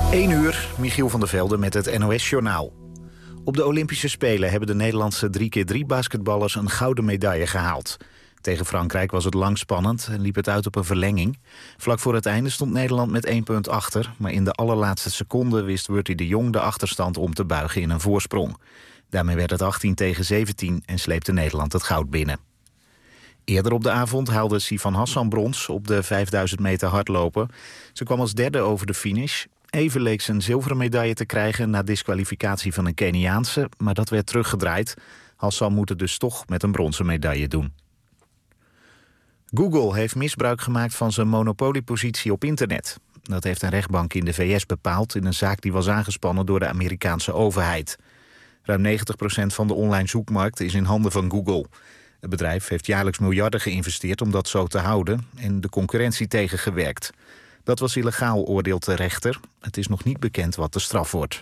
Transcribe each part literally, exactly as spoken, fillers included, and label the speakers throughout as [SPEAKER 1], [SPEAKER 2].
[SPEAKER 1] één uur, Michiel van der Velde met het N O S-journaal. Op de Olympische Spelen hebben de Nederlandse drie keer drie basketballers een gouden medaille gehaald. Tegen Frankrijk was het lang spannend en liep het uit op een verlenging. Vlak voor het einde stond Nederland met één punt achter, maar in de allerlaatste seconde wist Wurtie de Jong de achterstand om te buigen in een voorsprong. Daarmee werd het achttien tegen zeventien en sleepte Nederland het goud binnen. Eerder op de avond haalde Sifan Hassan brons op de vijfduizend meter hardlopen. Ze kwam als derde over de finish. Even leek ze een zilveren medaille te krijgen na disqualificatie van een Keniaanse, maar dat werd teruggedraaid. Hassan moet het dus toch met een bronzen medaille doen. Google heeft misbruik gemaakt van zijn monopoliepositie op internet. Dat heeft een rechtbank in de V S bepaald in een zaak die was aangespannen door de Amerikaanse overheid. Ruim negentig procent van de online zoekmarkt is in handen van Google. Het bedrijf heeft jaarlijks miljarden geïnvesteerd om dat zo te houden en de concurrentie tegengewerkt. Dat was illegaal, oordeelt de rechter. Het is nog niet bekend wat de straf wordt.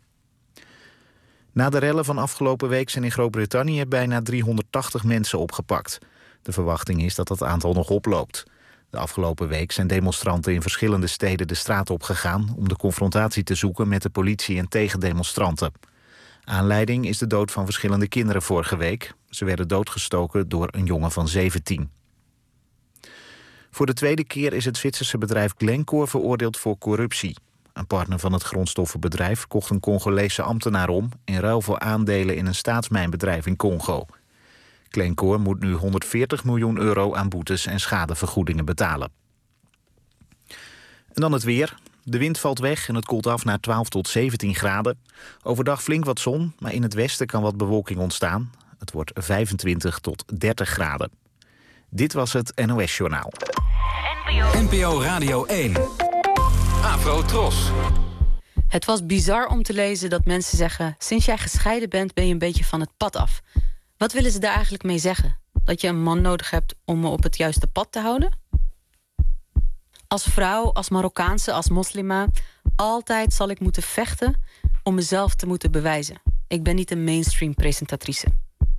[SPEAKER 1] Na de rellen van afgelopen week zijn in Groot-Brittannië bijna driehonderdtachtig mensen opgepakt. De verwachting is dat dat aantal nog oploopt. De afgelopen week zijn demonstranten in verschillende steden de straat opgegaan om de confrontatie te zoeken met de politie en tegendemonstranten. Aanleiding is de dood van verschillende kinderen vorige week. Ze werden doodgestoken door een jongen van zeventien. Voor de tweede keer is het Zwitserse bedrijf Glencore veroordeeld voor corruptie. Een partner van het grondstoffenbedrijf kocht een Congolese ambtenaar om in ruil voor aandelen in een staatsmijnbedrijf in Congo. Glencore moet nu honderdveertig miljoen euro aan boetes en schadevergoedingen betalen. En dan het weer. De wind valt weg en het koelt af naar twaalf tot zeventien graden. Overdag flink wat zon, maar in het westen kan wat bewolking ontstaan. Het wordt vijfentwintig tot dertig graden. Dit was het N O S-journaal.
[SPEAKER 2] N P O Radio één. Afro Tros.
[SPEAKER 3] Het was bizar om te lezen dat mensen zeggen: sinds jij gescheiden bent, ben je een beetje van het pad af. Wat willen ze daar eigenlijk mee zeggen? Dat je een man nodig hebt om me op het juiste pad te houden? Als vrouw, als Marokkaanse, als moslima, altijd zal ik moeten vechten om mezelf te moeten bewijzen. Ik ben niet een mainstream presentatrice.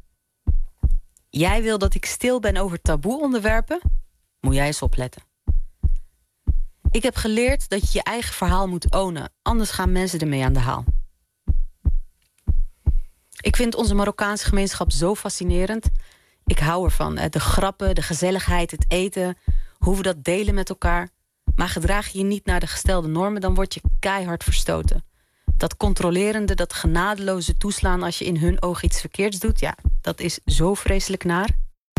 [SPEAKER 3] Jij wil dat ik stil ben over taboe onderwerpen? Moet jij eens opletten. Ik heb geleerd dat je je eigen verhaal moet ownen, anders gaan mensen ermee aan de haal. Ik vind onze Marokkaanse gemeenschap zo fascinerend. Ik hou ervan. De grappen, de gezelligheid, het eten, hoe we dat delen met elkaar. Maar gedraag je je niet naar de gestelde normen, dan word je keihard verstoten. Dat controlerende, dat genadeloze toeslaan als je in hun oog iets verkeerds doet, ja, dat is zo vreselijk naar.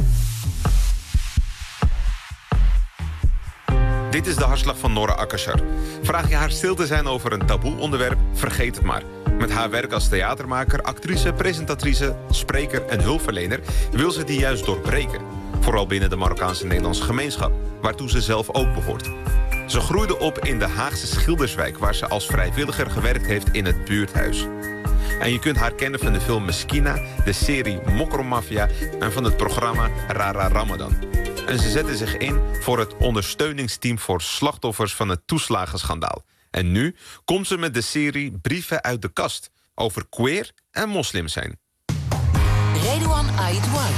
[SPEAKER 4] Dit is de hartslag van Nora Akashar. Vraag je haar stil te zijn over een taboe onderwerp, vergeet het maar. Met haar werk als theatermaker, actrice, presentatrice, spreker en hulpverlener wil ze die juist doorbreken. Vooral binnen de Marokkaanse Nederlandse gemeenschap, waartoe ze zelf ook behoort. Ze groeide op in de Haagse Schilderswijk, waar ze als vrijwilliger gewerkt heeft in het buurthuis. En je kunt haar kennen van de film Meskina, de serie Mokromafia en van het programma Rara Ramadan. En ze zette zich in voor het ondersteuningsteam voor slachtoffers van het toeslagenschandaal. En nu komt ze met de serie Brieven uit de kast over queer en moslim zijn.
[SPEAKER 5] Redouan Aïdouan.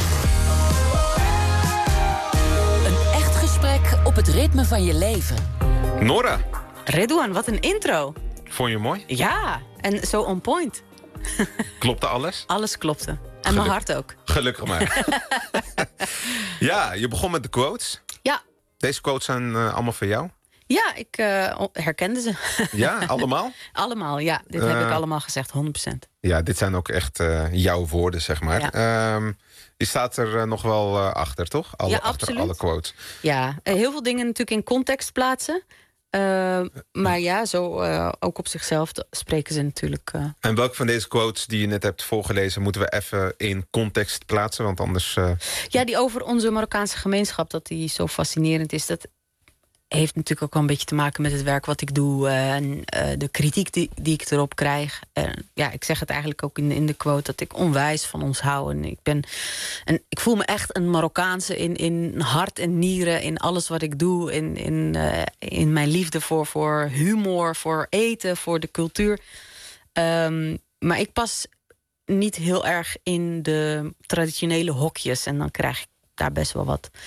[SPEAKER 5] Een echt gesprek op het ritme van je leven.
[SPEAKER 4] Nora.
[SPEAKER 3] Redouan, wat een intro.
[SPEAKER 4] Vond je mooi?
[SPEAKER 3] Ja, en zo on point.
[SPEAKER 4] Klopte alles?
[SPEAKER 3] Alles klopte. En
[SPEAKER 4] Geluk-
[SPEAKER 3] mijn hart ook.
[SPEAKER 4] Gelukkig maar. Ja, je begon met de quotes.
[SPEAKER 3] Ja.
[SPEAKER 4] Deze quotes zijn uh, allemaal van jou?
[SPEAKER 3] Ja, ik uh, herkende ze.
[SPEAKER 4] Ja, allemaal?
[SPEAKER 3] Allemaal, ja. Dit
[SPEAKER 4] Uh,
[SPEAKER 3] heb ik allemaal gezegd, honderd procent.
[SPEAKER 4] Ja, dit zijn ook echt uh, jouw woorden, zeg maar.
[SPEAKER 3] Ja.
[SPEAKER 4] Um, je staat er uh, nog wel uh, achter, toch? Alle,
[SPEAKER 3] Ja,
[SPEAKER 4] achter
[SPEAKER 3] absoluut.
[SPEAKER 4] alle quotes.
[SPEAKER 3] Ja, uh, heel veel dingen natuurlijk in context plaatsen. Uh, maar ja, zo uh, ook op zichzelf spreken ze natuurlijk. Uh...
[SPEAKER 4] En welke van deze quotes die je net hebt voorgelezen moeten we even in context plaatsen? Want anders... Uh...
[SPEAKER 3] Ja, die over onze Marokkaanse gemeenschap, dat die zo fascinerend is. Dat heeft natuurlijk ook wel een beetje te maken met het werk wat ik doe. Uh, en uh, de kritiek die, die ik erop krijg. Uh, ja, ik zeg het eigenlijk ook in de, in de quote dat ik onwijs van ons hou. En ik, ben, en ik voel me echt een Marokkaanse in, in hart en nieren. In alles wat ik doe. In, in, uh, in mijn liefde voor, voor humor, voor eten, voor de cultuur. Um, maar ik pas niet heel erg in de traditionele hokjes. En dan krijg ik daar best wel wat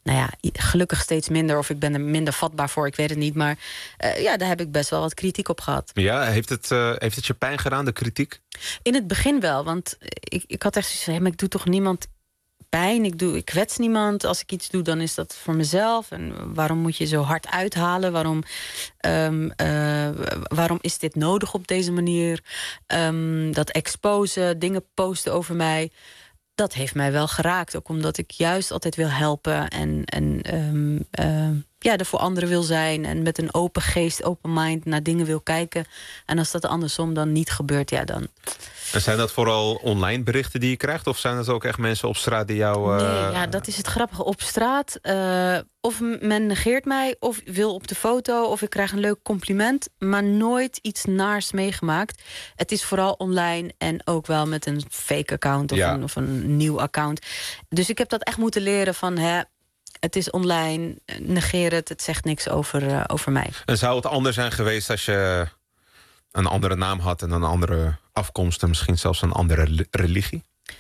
[SPEAKER 3] nou ja, gelukkig steeds minder. Of ik ben er minder vatbaar voor, ik weet het niet. Maar uh, ja, daar heb ik best wel wat kritiek op gehad.
[SPEAKER 4] Ja, heeft het, uh, heeft het je pijn gedaan, de kritiek?
[SPEAKER 3] In het begin wel, want ik, ik had echt zoiets van... Hey, maar ik doe toch niemand pijn, ik, doe, ik kwets niemand. Als ik iets doe, dan is dat voor mezelf. En waarom moet je zo hard uithalen? Waarom, um, uh, waarom is dit nodig op deze manier? Um, dat exposen, dingen posten over mij... dat heeft mij wel geraakt. Ook omdat ik juist altijd wil helpen. En, en um, uh, ja, er voor anderen wil zijn. En met een open geest, open mind naar dingen wil kijken. En als dat andersom dan niet gebeurt, ja dan...
[SPEAKER 4] En zijn dat vooral online berichten die je krijgt? Of zijn dat ook echt mensen op straat die jou... Uh...
[SPEAKER 3] Nee, ja, dat is het grappige. Op straat, uh, of men negeert mij, of wil op de foto... of ik krijg een leuk compliment, maar nooit iets naars meegemaakt. Het is vooral online en ook wel met een fake account... of,
[SPEAKER 4] ja.
[SPEAKER 3] een, of een nieuw account. Dus ik heb dat echt moeten leren van... Hè, het is online, negeer het, het zegt niks over, uh, over mij.
[SPEAKER 4] En zou het anders zijn geweest als je een andere naam had... en een andere afkomst en misschien zelfs een andere religie?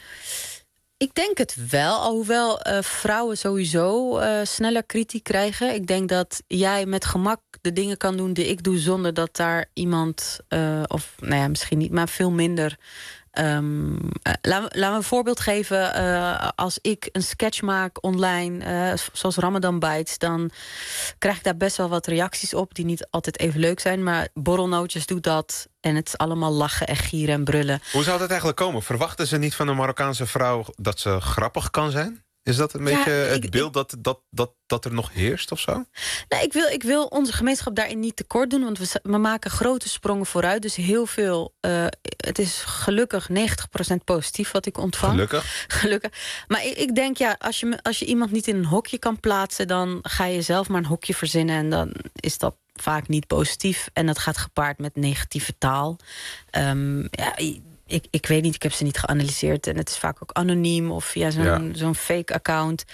[SPEAKER 3] Ik denk het wel, alhoewel uh, vrouwen sowieso uh, sneller kritiek krijgen. Ik denk dat jij met gemak de dingen kan doen die ik doe... zonder dat daar iemand, uh, of nou ja, misschien niet, maar veel minder... Um, uh, laten we een voorbeeld geven. Uh, als ik een sketch maak online, uh, zoals Ramadan Bites... dan krijg ik daar best wel wat reacties op... die niet altijd even leuk zijn. Maar Borrelnootjes doet dat... en het is allemaal lachen en gieren en brullen.
[SPEAKER 4] Hoe zou dat eigenlijk komen? Verwachten ze niet van een Marokkaanse vrouw... dat ze grappig kan zijn? Is dat een ja, beetje het ik, beeld dat, dat, dat, dat er nog heerst of zo?
[SPEAKER 3] Nou, ik, wil, ik wil onze gemeenschap daarin niet tekort doen... want we, we maken grote sprongen vooruit. Dus heel veel... Uh, het is gelukkig negentig procent positief wat ik ontvang.
[SPEAKER 4] Gelukkig.
[SPEAKER 3] Gelukkig. Maar ik, ik denk, ja, als je, als je iemand niet in een hokje kan plaatsen... dan ga je zelf maar een hokje verzinnen... en dan is dat vaak niet positief. En dat gaat gepaard met negatieve taal. Um, ja... Ik, ik weet niet, ik heb ze niet geanalyseerd. En het is vaak ook anoniem of via zo'n ja. zo'n fake account.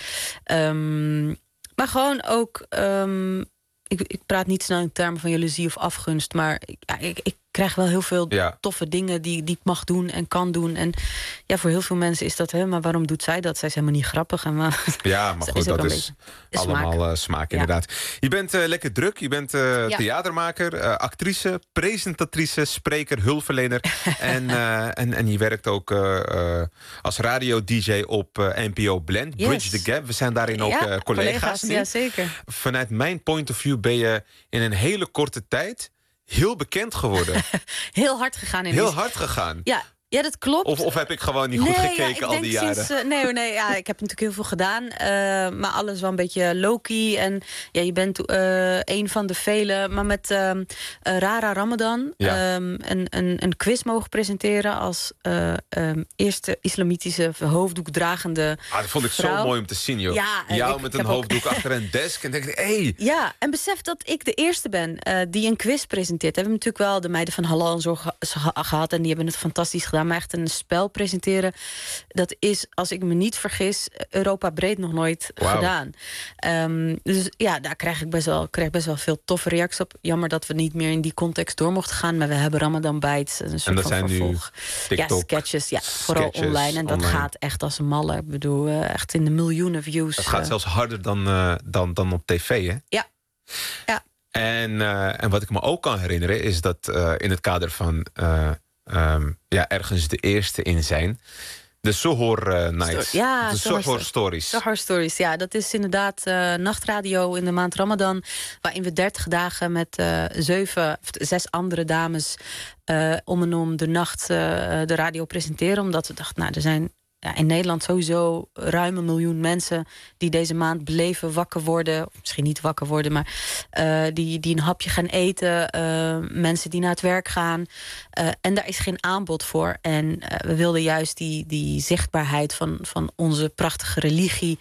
[SPEAKER 3] Um, maar gewoon ook... Um, ik, ik praat niet snel in termen van jaloezie of afgunst... maar ik, ja, ik, ik krijg wel heel veel ja. toffe dingen die, die ik mag doen en kan doen. En ja, voor heel veel mensen is dat... Hè, maar waarom doet zij dat? Zij is helemaal niet grappig. En maar,
[SPEAKER 4] ja, maar goed, is dat is allemaal smaak, uh, smaak inderdaad. Ja. Je bent uh, lekker druk, je bent uh, ja. theatermaker, uh, actrice... presentatrice, spreker, hulpverlener. en, uh, en, en je werkt ook uh, uh, als radio-d j op uh, N P O Blend. Yes. Bridge the Gap, we zijn daarin ook ja, uh, collega's.
[SPEAKER 3] Ja, zeker.
[SPEAKER 4] Vanuit mijn point of view ben je in een hele korte tijd... heel bekend geworden.
[SPEAKER 3] Heel hard gegaan. In
[SPEAKER 4] heel
[SPEAKER 3] die...
[SPEAKER 4] hard gegaan.
[SPEAKER 3] Ja, ja, dat klopt.
[SPEAKER 4] Of, of heb ik gewoon niet goed
[SPEAKER 3] nee,
[SPEAKER 4] gekeken
[SPEAKER 3] ja,
[SPEAKER 4] al die jaren?
[SPEAKER 3] Sinds, uh, nee, nee ja, ik heb natuurlijk heel veel gedaan. Uh, maar alles wel een beetje low-key. En ja, je bent uh, een van de velen. Maar met uh, uh, Rara Ramadan ja. um, een, een, een quiz mogen presenteren... als uh, um, eerste islamitische hoofddoekdragende
[SPEAKER 4] ah, dat vond ik
[SPEAKER 3] vrouw.
[SPEAKER 4] Zo mooi om te zien, joh.
[SPEAKER 3] Ja,
[SPEAKER 4] jou
[SPEAKER 3] ik,
[SPEAKER 4] met
[SPEAKER 3] ik
[SPEAKER 4] een hoofddoek ook... achter een desk. En denk ik, hey.
[SPEAKER 3] Ja, en besef dat ik de eerste ben uh, die een quiz presenteert. We hebben natuurlijk wel de meiden van Halal en zo ge- gehad... en die hebben het fantastisch gedaan. Maar echt een spel presenteren, dat is, als ik me niet vergis, Europa breed nog nooit wow. gedaan. Um, dus ja, daar krijg ik best wel, krijg best wel veel toffe reacties op. Jammer dat we niet meer in die context door mochten gaan, maar we hebben Ramadan Bites, een soort
[SPEAKER 4] en dat
[SPEAKER 3] van
[SPEAKER 4] zijn
[SPEAKER 3] vervolg.
[SPEAKER 4] Nu TikTok,
[SPEAKER 3] ja, sketches, ja, vooral
[SPEAKER 4] sketches,
[SPEAKER 3] online. En dat
[SPEAKER 4] online.
[SPEAKER 3] gaat echt als een malle. Ik bedoel, uh, echt in de miljoenen views.
[SPEAKER 4] Het gaat uh, zelfs harder dan, uh, dan, dan op tv, hè?
[SPEAKER 3] Ja. Ja.
[SPEAKER 4] En, uh, en wat ik me ook kan herinneren is dat uh, in het kader van uh, um, ja, ergens de eerste in zijn, de Sohor uh, Nights,
[SPEAKER 3] Sto- ja,
[SPEAKER 4] de
[SPEAKER 3] Sohor,
[SPEAKER 4] Sohor Stories.
[SPEAKER 3] Sohor Stories, ja, dat is inderdaad uh, nachtradio in de maand Ramadan, waarin we dertig dagen met uh, zeven, zes andere dames uh, om en om de nacht uh, de radio presenteren, omdat we dachten, nou, er zijn ja, in Nederland sowieso ruim een miljoen mensen die deze maand beleven wakker worden. Of misschien niet wakker worden, maar uh, die, die een hapje gaan eten. Uh, mensen die naar het werk gaan. Uh, en daar is geen aanbod voor. En uh, we wilden juist die, die zichtbaarheid van, van onze prachtige religie.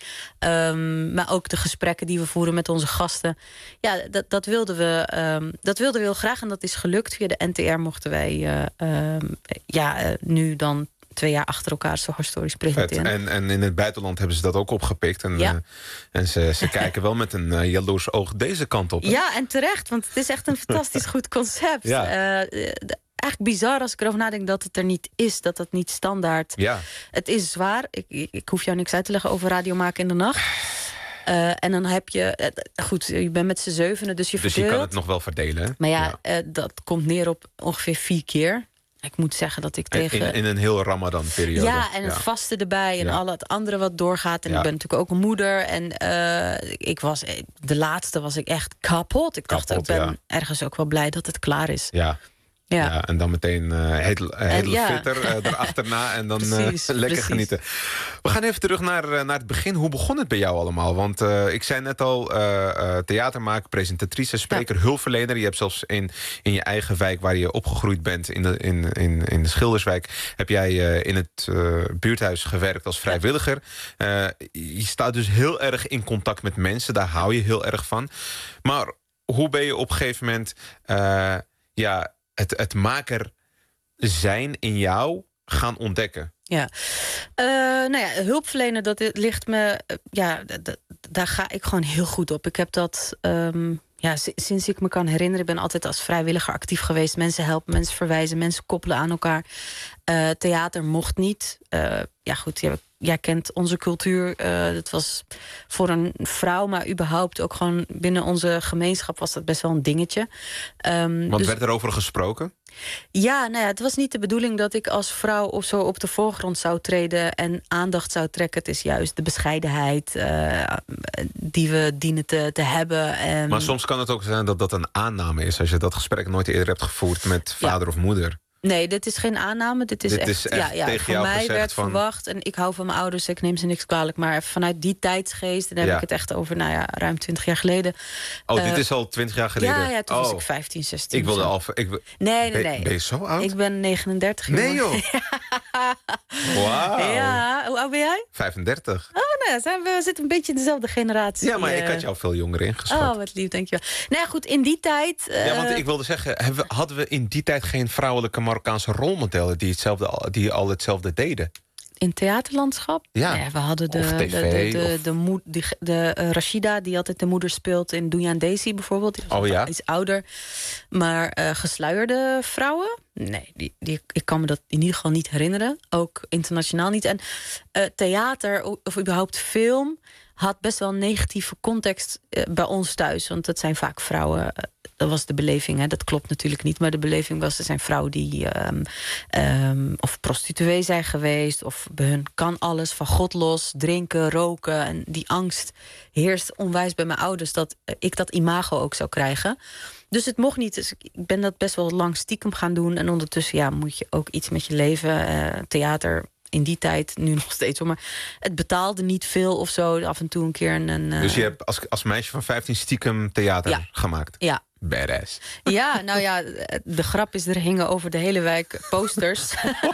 [SPEAKER 3] Um, maar ook de gesprekken die we voeren met onze gasten. Ja, dat, dat, wilden we, um, dat wilden we heel graag. En dat is gelukt. Via de N T R mochten wij uh, um, ja, uh, nu dan twee jaar achter elkaar Sohor Stories presenteren.
[SPEAKER 4] En, en in het buitenland hebben ze dat ook opgepikt. En, ja. uh, en ze, ze kijken wel met een uh, jaloers oog deze kant op. Hè?
[SPEAKER 3] Ja, en terecht, want het is echt een fantastisch goed concept. Ja. Uh, de, eigenlijk bizar als ik erover nadenk dat het er niet is. Dat het niet standaard...
[SPEAKER 4] Ja.
[SPEAKER 3] Het is zwaar. Ik, ik, ik hoef jou niks uit te leggen over radio maken in de nacht. Uh, en dan heb je... Uh, goed, je bent met z'n zevenen, dus je
[SPEAKER 4] dus
[SPEAKER 3] verdeelt.
[SPEAKER 4] je kan het nog wel verdelen, hè?
[SPEAKER 3] Maar ja, ja. Uh, dat komt neer op ongeveer vier keer. Ik moet zeggen dat ik tegen...
[SPEAKER 4] In, in een heel Ramadan-periode.
[SPEAKER 3] Ja, en het ja. vasten erbij en ja. al het andere wat doorgaat. En ja. ik ben natuurlijk ook een moeder. En uh, ik was, de laatste was ik echt kapot. Ik
[SPEAKER 4] kapot,
[SPEAKER 3] dacht, ik ben
[SPEAKER 4] ja.
[SPEAKER 3] ergens ook wel blij dat het klaar is.
[SPEAKER 4] Ja. Ja. ja, en dan meteen uh, heel, heel
[SPEAKER 3] ja.
[SPEAKER 4] fitter uh, erachterna en dan
[SPEAKER 3] precies,
[SPEAKER 4] uh, lekker
[SPEAKER 3] precies.
[SPEAKER 4] genieten. We gaan even terug naar, uh, naar het begin. Hoe begon het bij jou allemaal? Want uh, ik zei net al, uh, uh, theatermaker, presentatrice, spreker, ja. hulpverlener. Je hebt zelfs in, in je eigen wijk waar je opgegroeid bent, in de, in, in, in de Schilderswijk, heb jij uh, in het uh, buurthuis gewerkt als vrijwilliger. Uh, je staat dus heel erg in contact met mensen, daar hou je heel erg van. Maar hoe ben je op een gegeven moment... Uh, ja, Het, het maker zijn in jou gaan ontdekken?
[SPEAKER 3] Ja, uh, nou ja, hulpverlenen, dat ligt me... Uh, ja, daar ga ik gewoon heel goed op. Ik heb dat... Um, ja, sinds ik me kan herinneren, ik ben altijd als vrijwilliger actief geweest. Mensen helpen, mensen verwijzen, mensen koppelen aan elkaar. Uh, theater mocht niet. Uh, ja goed, jij, jij kent onze cultuur. Uh, dat was voor een vrouw, maar überhaupt ook gewoon binnen onze gemeenschap was dat best wel een dingetje. Um,
[SPEAKER 4] Want
[SPEAKER 3] dus,
[SPEAKER 4] werd er over gesproken?
[SPEAKER 3] Ja, nou ja, het was niet de bedoeling dat ik als vrouw of zo op de voorgrond zou treden en aandacht zou trekken. Het is juist de bescheidenheid uh, die we dienen te, te hebben. En...
[SPEAKER 4] Maar soms kan het ook zijn dat dat een aanname is als je dat gesprek nooit eerder hebt gevoerd met vader ja. of moeder.
[SPEAKER 3] Nee, dit is geen aanname. Dit is,
[SPEAKER 4] dit
[SPEAKER 3] echt,
[SPEAKER 4] is echt
[SPEAKER 3] ja, ja,
[SPEAKER 4] tegen
[SPEAKER 3] van
[SPEAKER 4] jou
[SPEAKER 3] mij
[SPEAKER 4] gezegd
[SPEAKER 3] werd
[SPEAKER 4] van...
[SPEAKER 3] verwacht. En ik hou van mijn ouders, ik neem ze niks kwalijk. Maar vanuit die tijdsgeest, en dan heb
[SPEAKER 4] ja.
[SPEAKER 3] ik het echt over nou ja, ruim twintig jaar geleden.
[SPEAKER 4] Oh,
[SPEAKER 3] uh,
[SPEAKER 4] dit is al twintig jaar geleden?
[SPEAKER 3] Ja, ja toen
[SPEAKER 4] oh.
[SPEAKER 3] was ik vijftien, zestien.
[SPEAKER 4] Ik wilde al... Ik,
[SPEAKER 3] nee, nee, nee.
[SPEAKER 4] Ben, ben je zo oud?
[SPEAKER 3] Ik ben negenendertig.
[SPEAKER 4] Nee, joh. Wauw.
[SPEAKER 3] Ja, hoe oud ben jij?
[SPEAKER 4] vijfendertig.
[SPEAKER 3] Oh, nou, zijn we, we zitten een beetje in dezelfde generatie.
[SPEAKER 4] Ja, maar
[SPEAKER 3] uh...
[SPEAKER 4] ik had jou veel jonger ingeschat.
[SPEAKER 3] Oh, wat lief, dankjewel. Nou ja, goed, in die tijd... Uh...
[SPEAKER 4] Ja, want ik wilde zeggen, we, hadden we in die tijd geen vrouwelijke Marokkaanse rolmodellen die, hetzelfde, die al hetzelfde deden?
[SPEAKER 3] In theaterlandschap?
[SPEAKER 4] Ja.
[SPEAKER 3] Nee, we hadden de,
[SPEAKER 4] of tv,
[SPEAKER 3] de, de, de,
[SPEAKER 4] of...
[SPEAKER 3] de, moed, de, de uh, Rashida, die altijd de moeder speelt in Doenja en Daisy bijvoorbeeld. Die was
[SPEAKER 4] oh ja?
[SPEAKER 3] iets ouder. Maar uh, gesluierde vrouwen? Nee, die, die, ik kan me dat in ieder geval niet herinneren. Ook internationaal niet. En uh, theater, of überhaupt film, had best wel een negatieve context uh, bij ons thuis. Want dat zijn vaak vrouwen... Uh, dat was de beleving, hè. Dat klopt natuurlijk niet. Maar de beleving was, er zijn vrouwen die um, um, of prostituee zijn geweest, of bij hun kan alles van God los, drinken, roken. En die angst heerst onwijs bij mijn ouders dat ik dat imago ook zou krijgen. Dus het mocht niet. Dus ik ben dat best wel lang stiekem gaan doen. En ondertussen ja, moet je ook iets met je leven. Uh, theater in die tijd, nu nog steeds hoor. Maar het betaalde niet veel of zo. Af en toe een keer een... Uh...
[SPEAKER 4] Dus je hebt als, als meisje van vijftien stiekem theater
[SPEAKER 3] ja.
[SPEAKER 4] gemaakt?
[SPEAKER 3] Ja.
[SPEAKER 4] Badass.
[SPEAKER 3] Ja, nou ja, de grap is, er hingen over de hele wijk posters.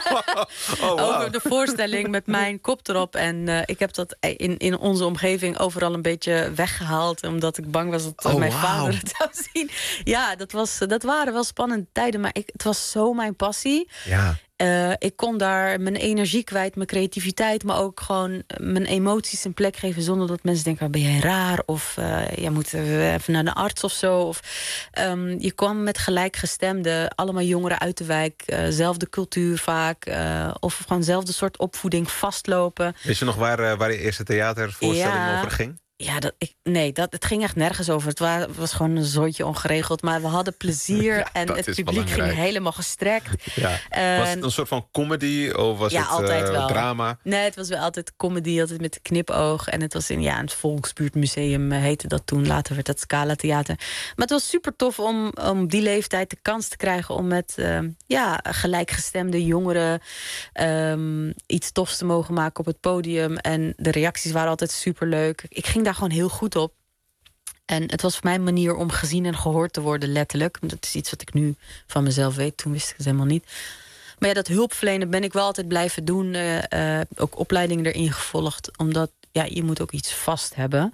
[SPEAKER 4] oh, wow.
[SPEAKER 3] Over de voorstelling met mijn kop erop. En uh, ik heb dat in, in onze omgeving overal een beetje weggehaald, omdat ik bang was dat uh,
[SPEAKER 4] oh,
[SPEAKER 3] mijn
[SPEAKER 4] wow.
[SPEAKER 3] vader het zou zien. Ja, dat, was, dat waren wel spannende tijden, maar ik, het was zo mijn passie.
[SPEAKER 4] Ja.
[SPEAKER 3] Uh, ik kon daar mijn energie kwijt, mijn creativiteit, maar ook gewoon mijn emoties een plek geven zonder dat mensen denken, ben jij raar? Of uh, jij moet even naar de arts of zo. Of, um, je kwam met gelijkgestemden, allemaal jongeren uit de wijk, uh, zelfde cultuur vaak, uh, of gewoon zelfde soort opvoeding, vastlopen.
[SPEAKER 4] Weet je nog waar, uh, waar je eerste theatervoorstelling
[SPEAKER 3] ja.
[SPEAKER 4] over ging?
[SPEAKER 3] Ja, dat, ik, nee, dat, het ging echt nergens over. Het was, was gewoon een zooitje ongeregeld. Maar we hadden plezier ja, en het publiek belangrijk. ging helemaal gestrekt.
[SPEAKER 4] Ja. En, was het een soort van comedy of was
[SPEAKER 3] ja, het
[SPEAKER 4] altijd uh,
[SPEAKER 3] wel.
[SPEAKER 4] drama?
[SPEAKER 3] Nee, het was wel altijd comedy, altijd met de knipoog. En het was in ja, het Volksbuurtmuseum heette dat toen. Later werd dat Scala Theater. Maar het was super tof om, om die leeftijd de kans te krijgen om met uh, ja, gelijkgestemde jongeren um, iets tofs te mogen maken op het podium. En de reacties waren altijd super leuk. Ik ging daar gewoon heel goed op. En het was voor mij een manier om gezien en gehoord te worden, letterlijk. Dat is iets wat ik nu van mezelf weet. Toen wist ik het helemaal niet. Maar ja, dat hulpverlenen ben ik wel altijd blijven doen. Uh, uh, ook opleidingen erin gevolgd. Omdat ja, je moet ook iets vast hebben.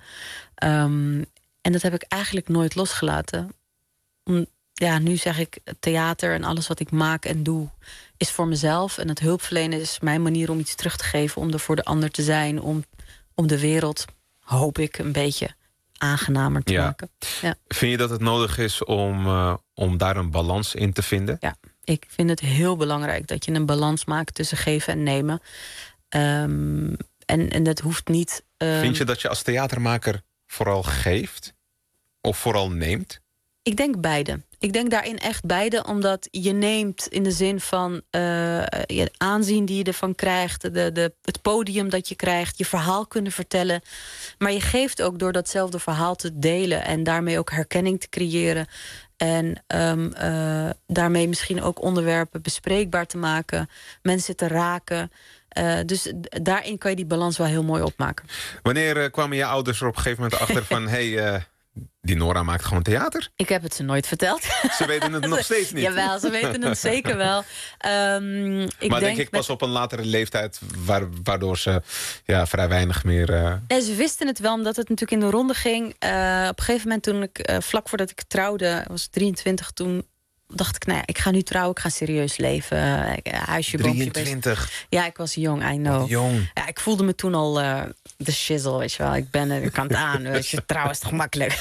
[SPEAKER 3] Um, en dat heb ik eigenlijk nooit losgelaten. Om, ja, nu zeg ik, theater en alles wat ik maak en doe is voor mezelf. En het hulpverlenen is mijn manier om iets terug te geven. Om er voor de ander te zijn. Om, om de wereld, hoop ik, een beetje aangenamer te
[SPEAKER 4] ja.
[SPEAKER 3] maken. Ja.
[SPEAKER 4] Vind je dat het nodig is om, uh, om daar een balans in te vinden?
[SPEAKER 3] Ja, ik vind het heel belangrijk dat je een balans maakt tussen geven en nemen. Um, en, en dat hoeft niet... Um...
[SPEAKER 4] Vind je dat je als theatermaker vooral geeft? Of vooral neemt?
[SPEAKER 3] Ik denk beide. Ik denk daarin echt beide, omdat je neemt in de zin van uh, je aanzien die je ervan krijgt, de, de, het podium dat je krijgt, je verhaal kunnen vertellen. Maar je geeft ook door datzelfde verhaal te delen en daarmee ook herkenning te creëren. En um, uh, daarmee misschien ook onderwerpen bespreekbaar te maken, mensen te raken. Uh, dus daarin kan je die balans wel heel mooi opmaken.
[SPEAKER 4] Wanneer uh, kwamen je ouders er op een gegeven moment achter van hey, uh, die Nora maakt gewoon theater?
[SPEAKER 3] Ik heb het ze nooit verteld.
[SPEAKER 4] Ze weten het nog steeds niet.
[SPEAKER 3] Jawel, ze weten het zeker wel. Um, ik
[SPEAKER 4] maar denk, denk ik
[SPEAKER 3] met...
[SPEAKER 4] pas op een latere leeftijd, waardoor ze ja, vrij weinig meer... Uh...
[SPEAKER 3] Nee, ze wisten het wel, omdat het natuurlijk in de ronde ging. Uh, op een gegeven moment toen ik, uh, vlak voordat ik trouwde, was drieëntwintig, toen dacht ik, nou ja, ik ga nu trouwen, ik ga serieus leven. Uh, huisje,
[SPEAKER 4] drieëntwintig?
[SPEAKER 3] Boompje, ja, ik was jong, I know.
[SPEAKER 4] Jong.
[SPEAKER 3] Ja, ik voelde me toen al uh, de shizzle, weet je wel. Ik ben er, ik kan het aan, weet je, trouwen is toch makkelijk.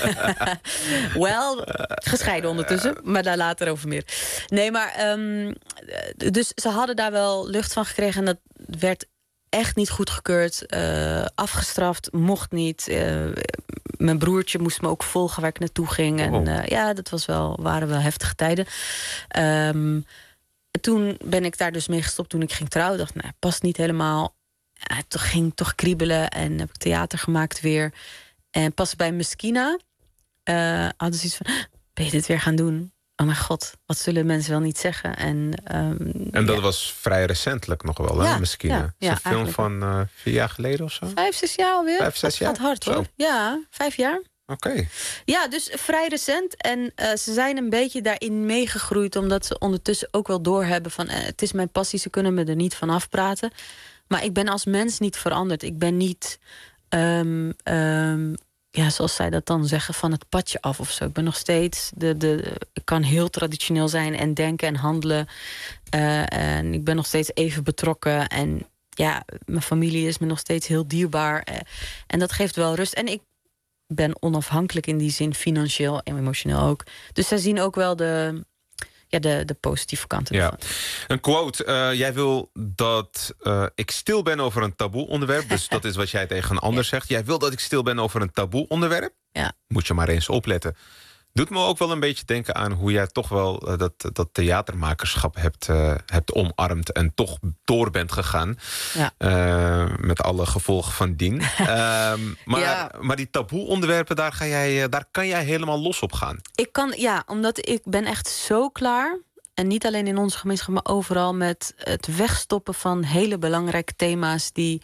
[SPEAKER 3] Wel, gescheiden ondertussen, maar daar later over meer. Nee, maar, um, dus ze hadden daar wel lucht van gekregen en dat werd echt niet goedgekeurd, uh, afgestraft, mocht niet. Uh, mijn broertje moest me ook volgen waar ik naartoe ging. En uh, ja, dat was wel, waren wel heftige tijden. Um, toen ben ik daar dus mee gestopt toen ik ging trouwen. Dacht, nou, past niet helemaal. Uh, toen ging ik toch kriebelen en heb ik theater gemaakt weer. En pas bij Meskina uh, hadden ze iets van, ben je dit weer gaan doen? Oh mijn god, wat zullen mensen wel niet zeggen? En, um,
[SPEAKER 4] en dat
[SPEAKER 3] ja.
[SPEAKER 4] was vrij recentelijk nog wel, hè?
[SPEAKER 3] Ja,
[SPEAKER 4] Misschien.
[SPEAKER 3] ja,
[SPEAKER 4] Het is
[SPEAKER 3] ja,
[SPEAKER 4] een film
[SPEAKER 3] eigenlijk.
[SPEAKER 4] van uh, vier jaar geleden of zo?
[SPEAKER 3] Vijf, zes jaar alweer.
[SPEAKER 4] Vijf, zes
[SPEAKER 3] dat
[SPEAKER 4] jaar?
[SPEAKER 3] gaat hard, hoor.
[SPEAKER 4] Zo.
[SPEAKER 3] Ja, vijf jaar.
[SPEAKER 4] Oké. Okay.
[SPEAKER 3] Ja, dus vrij recent. En uh, ze zijn een beetje daarin meegegroeid, omdat ze ondertussen ook wel doorhebben van, uh, het is mijn passie, ze kunnen me er niet van afpraten. Maar ik ben als mens niet veranderd. Ik ben niet, um, um, ja, zoals zij dat dan zeggen, van het padje af of zo. Ik ben nog steeds, de, de, ik kan heel traditioneel zijn en denken en handelen. Uh, en ik ben nog steeds even betrokken. En ja, mijn familie is me nog steeds heel dierbaar. Uh, en dat geeft wel rust. En ik ben onafhankelijk in die zin, financieel en emotioneel ook. Dus zij zien ook wel de, ja, de, de positieve kanten
[SPEAKER 4] ja.
[SPEAKER 3] ervan.
[SPEAKER 4] Een quote. Uh, jij wil dat uh, ik stil ben over een taboe onderwerp. Dus dat is wat jij tegen een ander ja. zegt. Jij wil dat ik stil ben over een taboe onderwerp.
[SPEAKER 3] Ja.
[SPEAKER 4] Moet je maar eens opletten. Doet me ook wel een beetje denken aan hoe jij toch wel uh, dat, dat theatermakerschap hebt, uh, hebt omarmd en toch door bent gegaan.
[SPEAKER 3] Ja.
[SPEAKER 4] Uh, met alle gevolgen van dien. uh, maar,
[SPEAKER 3] ja.
[SPEAKER 4] maar die taboe onderwerpen, daar, ga jij, uh, daar kan jij helemaal los op gaan.
[SPEAKER 3] Ik kan, ja, omdat ik ben echt zo klaar. En niet alleen in onze gemeenschap, maar overal met het wegstoppen van hele belangrijke thema's die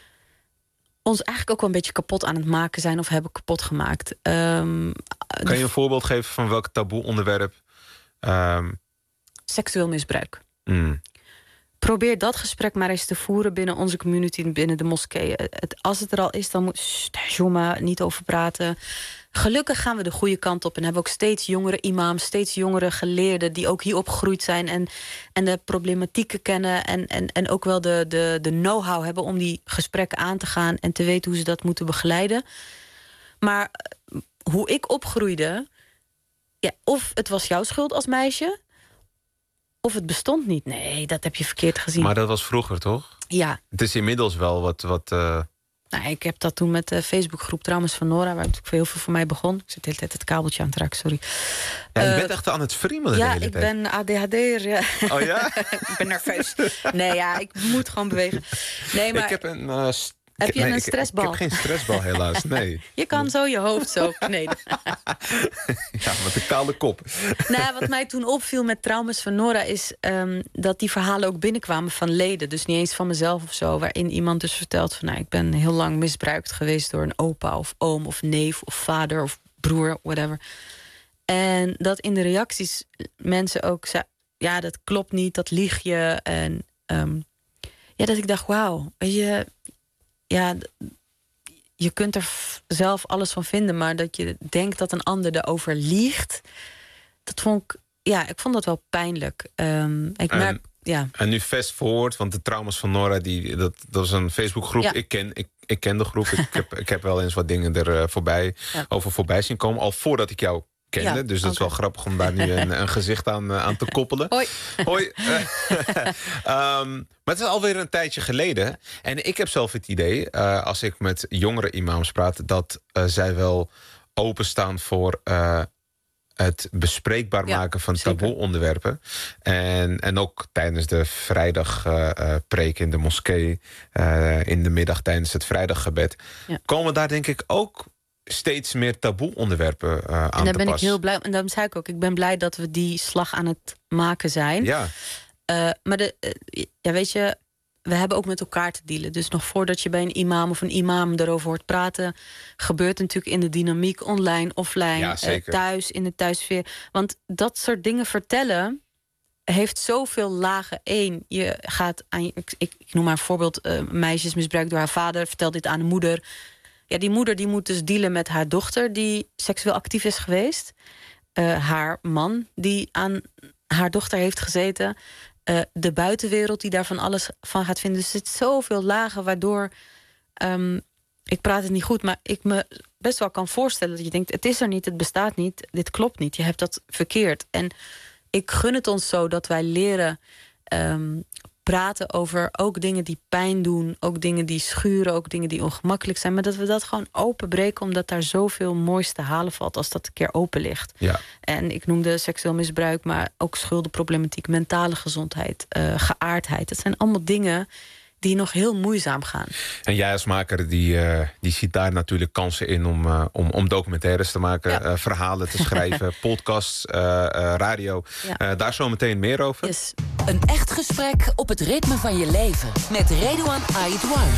[SPEAKER 3] ons eigenlijk ook wel een beetje kapot aan het maken zijn of hebben kapot gemaakt. Um,
[SPEAKER 4] kan je een voorbeeld geven van welk taboe onderwerp? Um...
[SPEAKER 3] Seksueel misbruik.
[SPEAKER 4] Mm.
[SPEAKER 3] Probeer dat gesprek maar eens te voeren binnen onze community, binnen de moskeeën. Het, als het er al is, dan moet je niet over praten. Gelukkig gaan we de goede kant op en hebben ook steeds jongere imams, steeds jongere geleerden die ook hier opgegroeid zijn en, en de problematieken kennen en, en, en ook wel de, de, de know-how hebben om die gesprekken aan te gaan en te weten hoe ze dat moeten begeleiden. Maar hoe ik opgroeide, ja, of het was jouw schuld als meisje, of het bestond niet. Nee, dat heb je verkeerd gezien.
[SPEAKER 4] Maar dat was vroeger, toch?
[SPEAKER 3] Ja.
[SPEAKER 4] Het is inmiddels wel wat... wat uh...
[SPEAKER 3] Nou, ik heb dat toen met de Facebookgroep Traumas van Nora, waar natuurlijk heel veel voor mij begon. Ik zit de hele tijd het kabeltje aan te raken, sorry.
[SPEAKER 4] Ja, je
[SPEAKER 3] uh,
[SPEAKER 4] bent echt aan het friemelen
[SPEAKER 3] ja,
[SPEAKER 4] de hele
[SPEAKER 3] ik
[SPEAKER 4] tijd.
[SPEAKER 3] ben A D H D'er. Ja.
[SPEAKER 4] Oh ja?
[SPEAKER 3] Ik ben nerveus. Nee, ja, ik moet gewoon bewegen. Nee, maar
[SPEAKER 4] ik heb een... Uh,
[SPEAKER 3] heb je
[SPEAKER 4] nee,
[SPEAKER 3] een stressbal?
[SPEAKER 4] Ik, ik heb geen stressbal, helaas. Nee.
[SPEAKER 3] Je kan zo je hoofd zo kneden.
[SPEAKER 4] Ja, met een kale kop.
[SPEAKER 3] Nou, wat mij toen opviel met Traumas van Nora is um, dat die verhalen ook binnenkwamen van leden. Dus niet eens van mezelf of zo. Waarin iemand dus vertelt van, nou, ik ben heel lang misbruikt geweest door een opa of oom of neef of vader of broer, whatever. En dat in de reacties mensen ook zeiden, ja, dat klopt niet, dat lieg je. En um, ja, dat ik dacht, wauw, weet je, ja, je kunt er zelf alles van vinden, maar dat je denkt dat een ander erover liegt, dat vond ik, ja, ik vond dat wel pijnlijk. Um, ik merk,
[SPEAKER 4] en,
[SPEAKER 3] ja.
[SPEAKER 4] en nu fast forward, want de Traumas van Nora, die, dat, dat is een Facebookgroep.
[SPEAKER 3] Ja.
[SPEAKER 4] Ik ken, ik, ik ken de groep. ik, heb, ik heb wel eens wat dingen er uh, voorbij,
[SPEAKER 3] ja.
[SPEAKER 4] over voorbij zien komen. Al voordat ik jou kende.
[SPEAKER 3] Ja,
[SPEAKER 4] dus dat is wel
[SPEAKER 3] oké.
[SPEAKER 4] grappig om daar nu een, een gezicht aan, uh, aan te koppelen.
[SPEAKER 3] Hoi.
[SPEAKER 4] Hoi. um, maar het is alweer een tijdje geleden. En ik heb zelf het idee, uh, als ik met jongere imams praat, dat uh, zij wel openstaan voor Uh, het bespreekbaar
[SPEAKER 3] Ja,
[SPEAKER 4] maken van
[SPEAKER 3] zeker.
[SPEAKER 4] taboe-onderwerpen. En, en ook tijdens de vrijdagpreek uh, in de moskee, Uh, in de middag tijdens het vrijdaggebed,
[SPEAKER 3] Ja.
[SPEAKER 4] komen daar denk ik ook steeds meer taboe-onderwerpen uh, aan
[SPEAKER 3] En daar
[SPEAKER 4] te
[SPEAKER 3] ben
[SPEAKER 4] pas.
[SPEAKER 3] ik heel blij. En daarom zei ik ook, ik ben blij dat we die slag aan het maken zijn.
[SPEAKER 4] Ja,
[SPEAKER 3] Uh, maar de, uh, ja, weet je, we hebben ook met elkaar te dealen. Dus nog voordat je bij een imam of een imam erover hoort praten, gebeurt het natuurlijk in de dynamiek online, offline,
[SPEAKER 4] Ja,
[SPEAKER 3] uh,
[SPEAKER 4] zeker.
[SPEAKER 3] thuis, in de thuissfeer. Want dat soort dingen vertellen heeft zoveel lagen. Eén, je gaat aan je, ik, ik, ik noem maar een voorbeeld, uh, meisjes misbruikt door haar vader, vertelt dit aan de moeder. Ja, die moeder die moet dus dealen met haar dochter die seksueel actief is geweest. Uh, haar man die aan haar dochter heeft gezeten. Uh, de buitenwereld die daar van alles van gaat vinden. Dus er zit zoveel lagen waardoor Um, ik praat het niet goed, maar ik me best wel kan voorstellen dat je denkt, het is er niet, het bestaat niet, dit klopt niet, je hebt dat verkeerd. En ik gun het ons zo dat wij leren um, praten over ook dingen die pijn doen, ook dingen die schuren, ook dingen die ongemakkelijk zijn, maar dat we dat gewoon openbreken, omdat daar zoveel moois te halen valt als dat een keer open ligt.
[SPEAKER 4] Ja.
[SPEAKER 3] En ik noemde seksueel misbruik, maar ook schuldenproblematiek, mentale gezondheid, uh, geaardheid. Het zijn allemaal dingen die nog heel moeizaam gaan.
[SPEAKER 4] En jij als maker, die, uh, die ziet daar natuurlijk kansen in om, uh, om, om documentaires te maken,
[SPEAKER 3] Ja.
[SPEAKER 4] uh, verhalen te schrijven, podcasts, uh, uh, radio.
[SPEAKER 3] Ja.
[SPEAKER 4] Uh, daar zo meteen meer over.
[SPEAKER 3] Yes.
[SPEAKER 5] Een echt gesprek op het ritme van je leven. Met Redouan Aïdouan.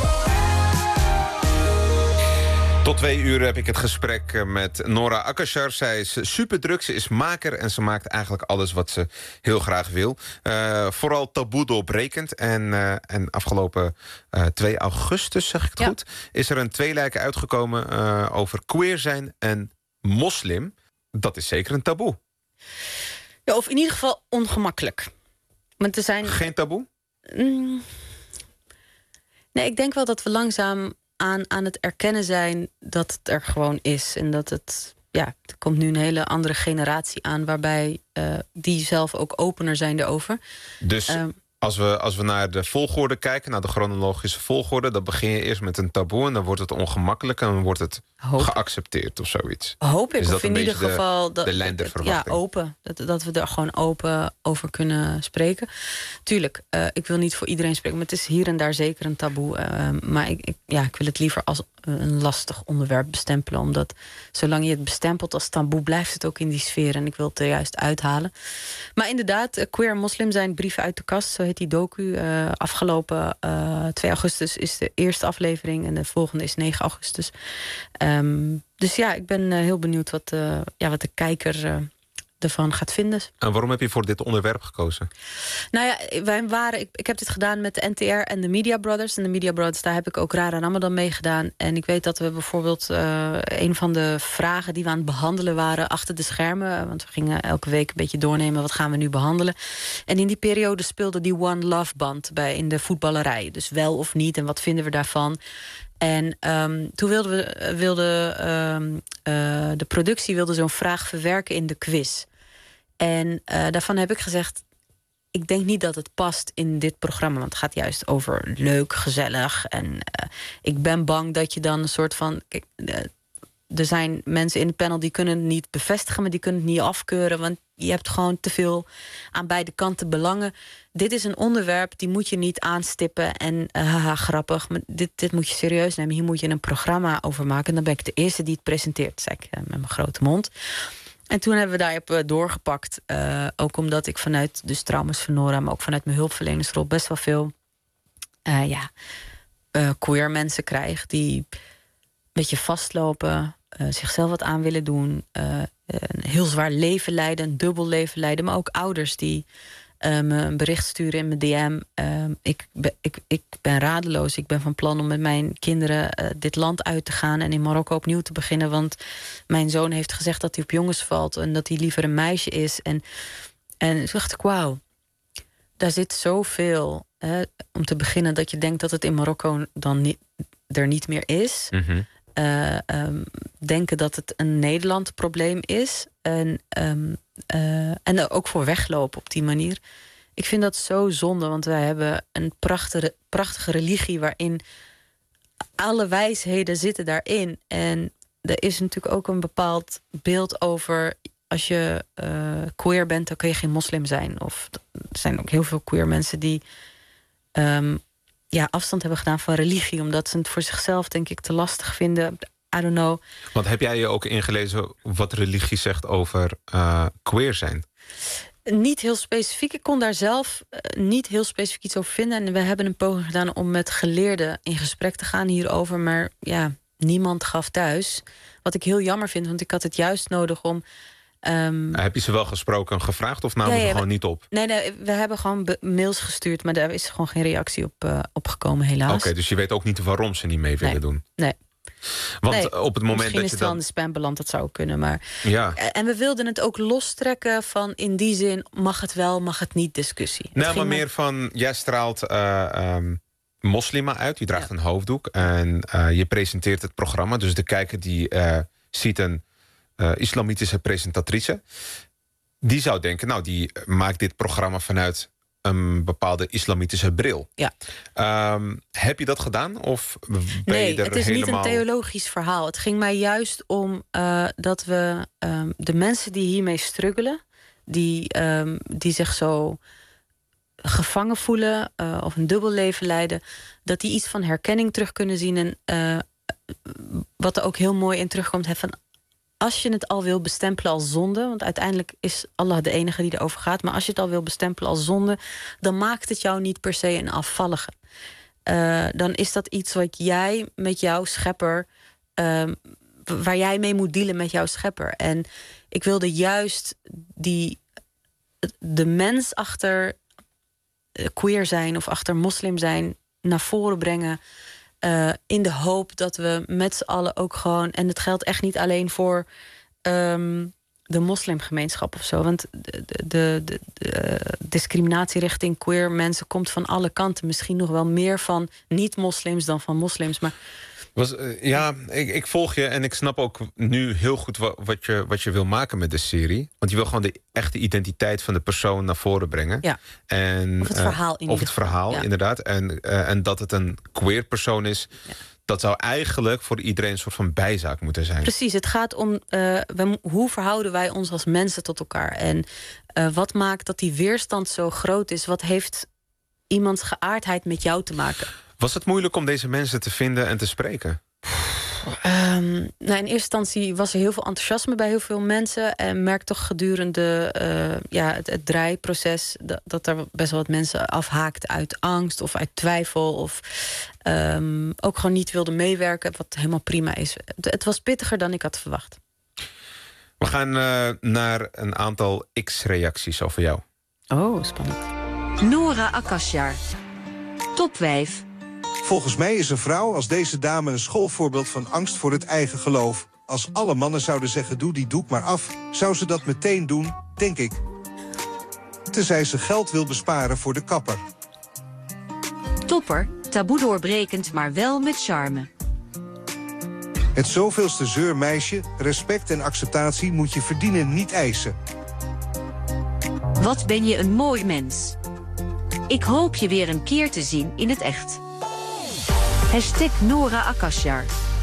[SPEAKER 4] Tot twee uur heb ik het gesprek met Nora Akashar. Zij is superdruk, ze is maker en ze maakt eigenlijk alles wat ze heel graag wil. Uh, vooral taboe doorbrekend. En, uh, en afgelopen uh, twee augustus, zeg ik het
[SPEAKER 3] Ja.
[SPEAKER 4] goed, is er een tweeluik uitgekomen uh, over queer zijn en moslim. Dat is zeker een taboe.
[SPEAKER 3] Ja, of in ieder geval ongemakkelijk. Want er zijn.
[SPEAKER 4] Geen taboe?
[SPEAKER 3] Mm, nee, ik denk wel dat we langzaam aan, aan het erkennen zijn dat het er gewoon is. En dat het. Ja, er komt nu een hele andere generatie aan, waarbij uh, die zelf ook opener zijn erover.
[SPEAKER 4] Dus
[SPEAKER 3] Um,
[SPEAKER 4] als we, als we naar de volgorde kijken, naar de chronologische volgorde, dan begin je eerst met een taboe en dan wordt het ongemakkelijk en dan wordt het
[SPEAKER 3] Hoop.
[SPEAKER 4] geaccepteerd of zoiets.
[SPEAKER 3] Hoop ik,
[SPEAKER 4] Is dat
[SPEAKER 3] of in
[SPEAKER 4] een
[SPEAKER 3] ieder
[SPEAKER 4] beetje de-
[SPEAKER 3] geval dat,
[SPEAKER 4] de lijn der
[SPEAKER 3] ja,
[SPEAKER 4] verwachting?
[SPEAKER 3] open. Dat, dat we er gewoon open over kunnen spreken. Tuurlijk, uh, ik wil niet voor iedereen spreken, maar het is hier en daar zeker een taboe. Uh, maar ik, ik, ja, ik wil het liever als een lastig onderwerp bestempelen, omdat zolang je het bestempelt als taboe, blijft het ook in die sfeer en ik wil het er juist uithalen. Maar inderdaad, uh, queer en moslim zijn brieven uit de kast, zo heet die docu. Uh, afgelopen uh, twee augustus is de eerste aflevering en de volgende is negen augustus. Um, dus ja, ik ben uh, heel benieuwd wat, uh, ja, wat de kijker uh, ervan gaat vinden.
[SPEAKER 4] En waarom heb je voor dit onderwerp gekozen?
[SPEAKER 3] Nou ja, wij waren, ik, ik heb dit gedaan met de N T R en de Media Brothers. En de Media Brothers, daar heb ik ook Rara Ramadan mee gedaan. En ik weet dat we bijvoorbeeld uh, een van de vragen die we aan het behandelen waren achter de schermen. Want we gingen elke week een beetje doornemen, wat gaan we nu behandelen. En in die periode speelde die One Love band bij in de voetballerij. Dus wel of niet en wat vinden we daarvan. En um, toen wilden we, wilde, um, uh, de productie wilde zo'n vraag verwerken in de quiz. En uh, daarvan heb ik gezegd, ik denk niet dat het past in dit programma. Want het gaat juist over leuk, gezellig. En uh, ik ben bang dat je dan een soort van. Kijk, uh, er zijn mensen in het panel die kunnen het niet bevestigen, maar die kunnen het niet afkeuren. Want je hebt gewoon te veel aan beide kanten belangen. Dit is een onderwerp, die moet je niet aanstippen en uh, haha, grappig. Maar dit, dit moet je serieus nemen. Hier moet je een programma over maken. En dan ben ik de eerste die het presenteert, zei ik uh, met mijn grote mond. En toen hebben we daarop uh, doorgepakt. Uh, ook omdat ik vanuit dus Trauma's van Nora, maar ook vanuit mijn hulpverlenersrol best wel veel uh, ja, uh, queer mensen krijg die een beetje vastlopen, uh, zichzelf wat aan willen doen, uh, een heel zwaar leven leiden, een dubbel leven leiden, maar ook ouders die uh, me een bericht sturen in mijn D M. Uh, ik, be, ik, ik ben radeloos. Ik ben van plan om met mijn kinderen uh, dit land uit te gaan en in Marokko opnieuw te beginnen, want mijn zoon heeft gezegd dat hij op jongens valt en dat hij liever een meisje is. En, en toen dacht ik, wauw, daar zit zoveel. Hè, om te beginnen dat je denkt dat het in Marokko dan niet, er niet meer is.
[SPEAKER 4] Mm-hmm.
[SPEAKER 3] uh, um, denken dat het een Nederland probleem is. En, um, uh, en ook voor weglopen op die manier. Ik vind dat zo zonde, want wij hebben een prachtige, prachtige religie waarin alle wijsheden zitten daarin. En er is natuurlijk ook een bepaald beeld over, als je uh, queer bent, dan kun je geen moslim zijn. Of er zijn ook heel veel queer mensen die um, ja, afstand hebben gedaan van religie, omdat ze het voor zichzelf, denk ik, te lastig vinden. I don't know.
[SPEAKER 4] Want heb jij je ook ingelezen wat religie zegt over uh, queer zijn?
[SPEAKER 3] Niet heel specifiek. Ik kon daar zelf uh, niet heel specifiek iets over vinden. En we hebben een poging gedaan om met geleerden in gesprek te gaan hierover. Maar ja, niemand gaf thuis. Wat ik heel jammer vind, want ik had het juist nodig om... Um...
[SPEAKER 4] Heb je ze wel gesproken en gevraagd of namen ja, ja, ze gewoon we, niet op?
[SPEAKER 3] Nee, nee, we hebben gewoon mails gestuurd, maar daar is gewoon geen reactie op, uh, op gekomen, helaas.
[SPEAKER 4] Oké, okay, dus je weet ook niet waarom ze niet mee willen
[SPEAKER 3] nee,
[SPEAKER 4] doen?
[SPEAKER 3] Nee.
[SPEAKER 4] Want
[SPEAKER 3] nee,
[SPEAKER 4] op het moment
[SPEAKER 3] misschien
[SPEAKER 4] dat
[SPEAKER 3] is
[SPEAKER 4] je
[SPEAKER 3] het wel
[SPEAKER 4] dan...
[SPEAKER 3] in de spam beland, dat zou kunnen. Maar...
[SPEAKER 4] Ja.
[SPEAKER 3] En we wilden het ook lostrekken van in die zin, mag het wel, mag het niet discussie.
[SPEAKER 4] Nou, maar meer van, jij straalt uh, um, moslima uit, je draagt ja. een hoofddoek en uh, je presenteert het programma. Dus de kijker die uh, ziet een uh, islamitische presentatrice. Die zou denken, nou, die maakt dit programma vanuit een bepaalde islamitische bril.
[SPEAKER 3] Ja.
[SPEAKER 4] Um, heb je dat gedaan? Of ben
[SPEAKER 3] nee,
[SPEAKER 4] je er
[SPEAKER 3] het is
[SPEAKER 4] helemaal...
[SPEAKER 3] niet een theologisch verhaal. Het ging mij juist om uh, dat we um, de mensen die hiermee struggelen, die, um, die zich zo gevangen voelen uh, of een dubbel leven leiden, dat die iets van herkenning terug kunnen zien. En uh, wat er ook heel mooi in terugkomt, van als je het al wil bestempelen als zonde, want uiteindelijk is Allah de enige die erover gaat, maar als je het al wil bestempelen als zonde, dan maakt het jou niet per se een afvallige. Uh, dan is dat iets wat jij met jouw schepper, uh, waar jij mee moet dealen met jouw schepper. En ik wilde juist die, de mens achter queer zijn of achter moslim zijn naar voren brengen. Uh, in de hoop dat we met z'n allen ook gewoon... en het geldt echt niet alleen voor um, de moslimgemeenschap of zo. Want de, de, de, de discriminatie richting queer mensen komt van alle kanten. Misschien nog wel meer van niet-moslims dan van moslims. Maar
[SPEAKER 4] Was, uh, ja, ik, ik volg je en ik snap ook nu heel goed wat, wat, je, wat je wil maken met de serie. Want je wil gewoon de echte identiteit van de persoon naar voren brengen.
[SPEAKER 3] Ja.
[SPEAKER 4] En,
[SPEAKER 3] of het verhaal, in
[SPEAKER 4] uh, Of het verhaal, ja. inderdaad. En, uh, en dat het een queer persoon is. Ja. Dat zou eigenlijk voor iedereen een soort van bijzaak moeten zijn.
[SPEAKER 3] Precies, het gaat om uh, we, hoe verhouden wij ons als mensen tot elkaar. En uh, wat maakt dat die weerstand zo groot is? Wat heeft iemands geaardheid met jou te maken?
[SPEAKER 4] Was het moeilijk om deze mensen te vinden en te spreken?
[SPEAKER 3] Um, nou, in eerste instantie was er heel veel enthousiasme bij heel veel mensen. En merk toch gedurende uh, ja, het, het draaiproces dat, dat er best wel wat mensen afhaakten uit angst of uit twijfel. Of um, ook gewoon niet wilden meewerken, wat helemaal prima is. Het, het was pittiger dan ik had verwacht.
[SPEAKER 4] We gaan uh, naar een aantal X-reacties over jou.
[SPEAKER 3] Oh, spannend.
[SPEAKER 5] Nora Akashar. Topwijf.
[SPEAKER 6] Volgens mij is een vrouw als deze dame een schoolvoorbeeld van angst voor het eigen geloof. Als alle mannen zouden zeggen doe die doek maar af, zou ze dat meteen doen, denk ik. Tenzij ze geld wil besparen voor de kapper.
[SPEAKER 5] Topper, taboe doorbrekend, maar wel met charme.
[SPEAKER 6] Het zoveelste zeurmeisje, respect en acceptatie moet je verdienen, niet eisen.
[SPEAKER 5] Wat ben je een mooi mens. Ik hoop je weer een keer te zien in het echt. Hashtag Nora Akashar.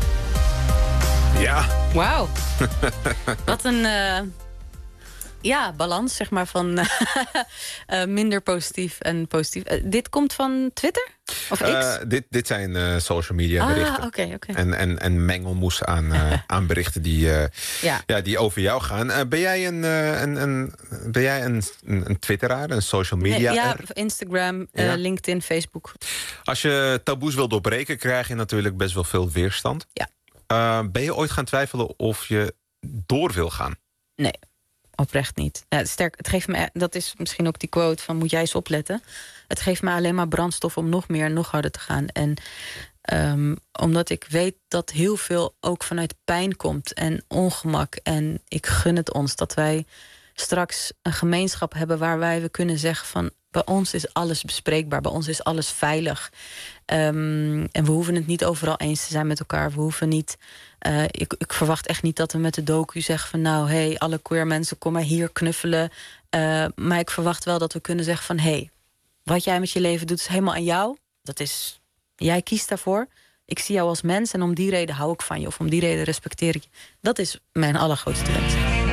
[SPEAKER 4] Ja.
[SPEAKER 3] Wauw. Wat een uh, ja, balans, zeg maar, van uh, uh, minder positief en positief. Uh, dit komt van Twitter? Of X?
[SPEAKER 4] Uh, dit, dit zijn uh, social media berichten.
[SPEAKER 3] Ah, okay, okay.
[SPEAKER 4] En, en, en mengelmoes aan, uh, aan berichten die, uh,
[SPEAKER 3] ja.
[SPEAKER 4] Ja, die over jou gaan. Uh, ben jij een, uh, een, een, ben jij een, een, een twitteraar, een social media?
[SPEAKER 3] Nee, ja, Instagram, uh, ja. LinkedIn, Facebook.
[SPEAKER 4] Als je taboes wil doorbreken, krijg je natuurlijk best wel veel weerstand.
[SPEAKER 3] Ja.
[SPEAKER 4] Uh, ben je ooit gaan twijfelen of je door wil gaan?
[SPEAKER 3] Nee. Oprecht niet. Ja, sterk, het geeft me, dat is misschien ook die quote van moet jij eens opletten. Het geeft me alleen maar brandstof om nog meer en nog harder te gaan. En um, omdat ik weet dat heel veel ook vanuit pijn komt en ongemak. En ik gun het ons dat wij straks een gemeenschap hebben waar wij we kunnen zeggen van Bij ons is alles bespreekbaar. Bij ons is alles veilig. Um, en we hoeven het niet overal eens te zijn met elkaar. We hoeven niet... Uh, ik, ik verwacht echt niet dat we met de docu zeggen van... nou, hé, hey, alle queer mensen, kom maar hier knuffelen. Uh, maar ik verwacht wel dat we kunnen zeggen van... hé, hey, wat jij met je leven doet is helemaal aan jou. Dat is... Jij kiest daarvoor. Ik zie jou als mens en om die reden hou ik van je. Of om die reden respecteer ik je. Dat is mijn allergrootste wens.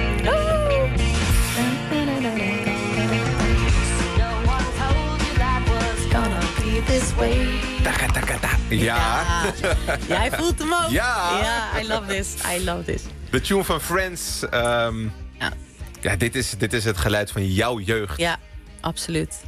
[SPEAKER 4] Taka, taka, ta. Ja.
[SPEAKER 3] ja. Jij voelt hem ook.
[SPEAKER 4] Ja.
[SPEAKER 3] Ja, I love this. I love this.
[SPEAKER 4] De tune van Friends. Um,
[SPEAKER 3] ja.
[SPEAKER 4] Ja, dit is, dit is het geluid van jouw jeugd.
[SPEAKER 3] Ja, absoluut.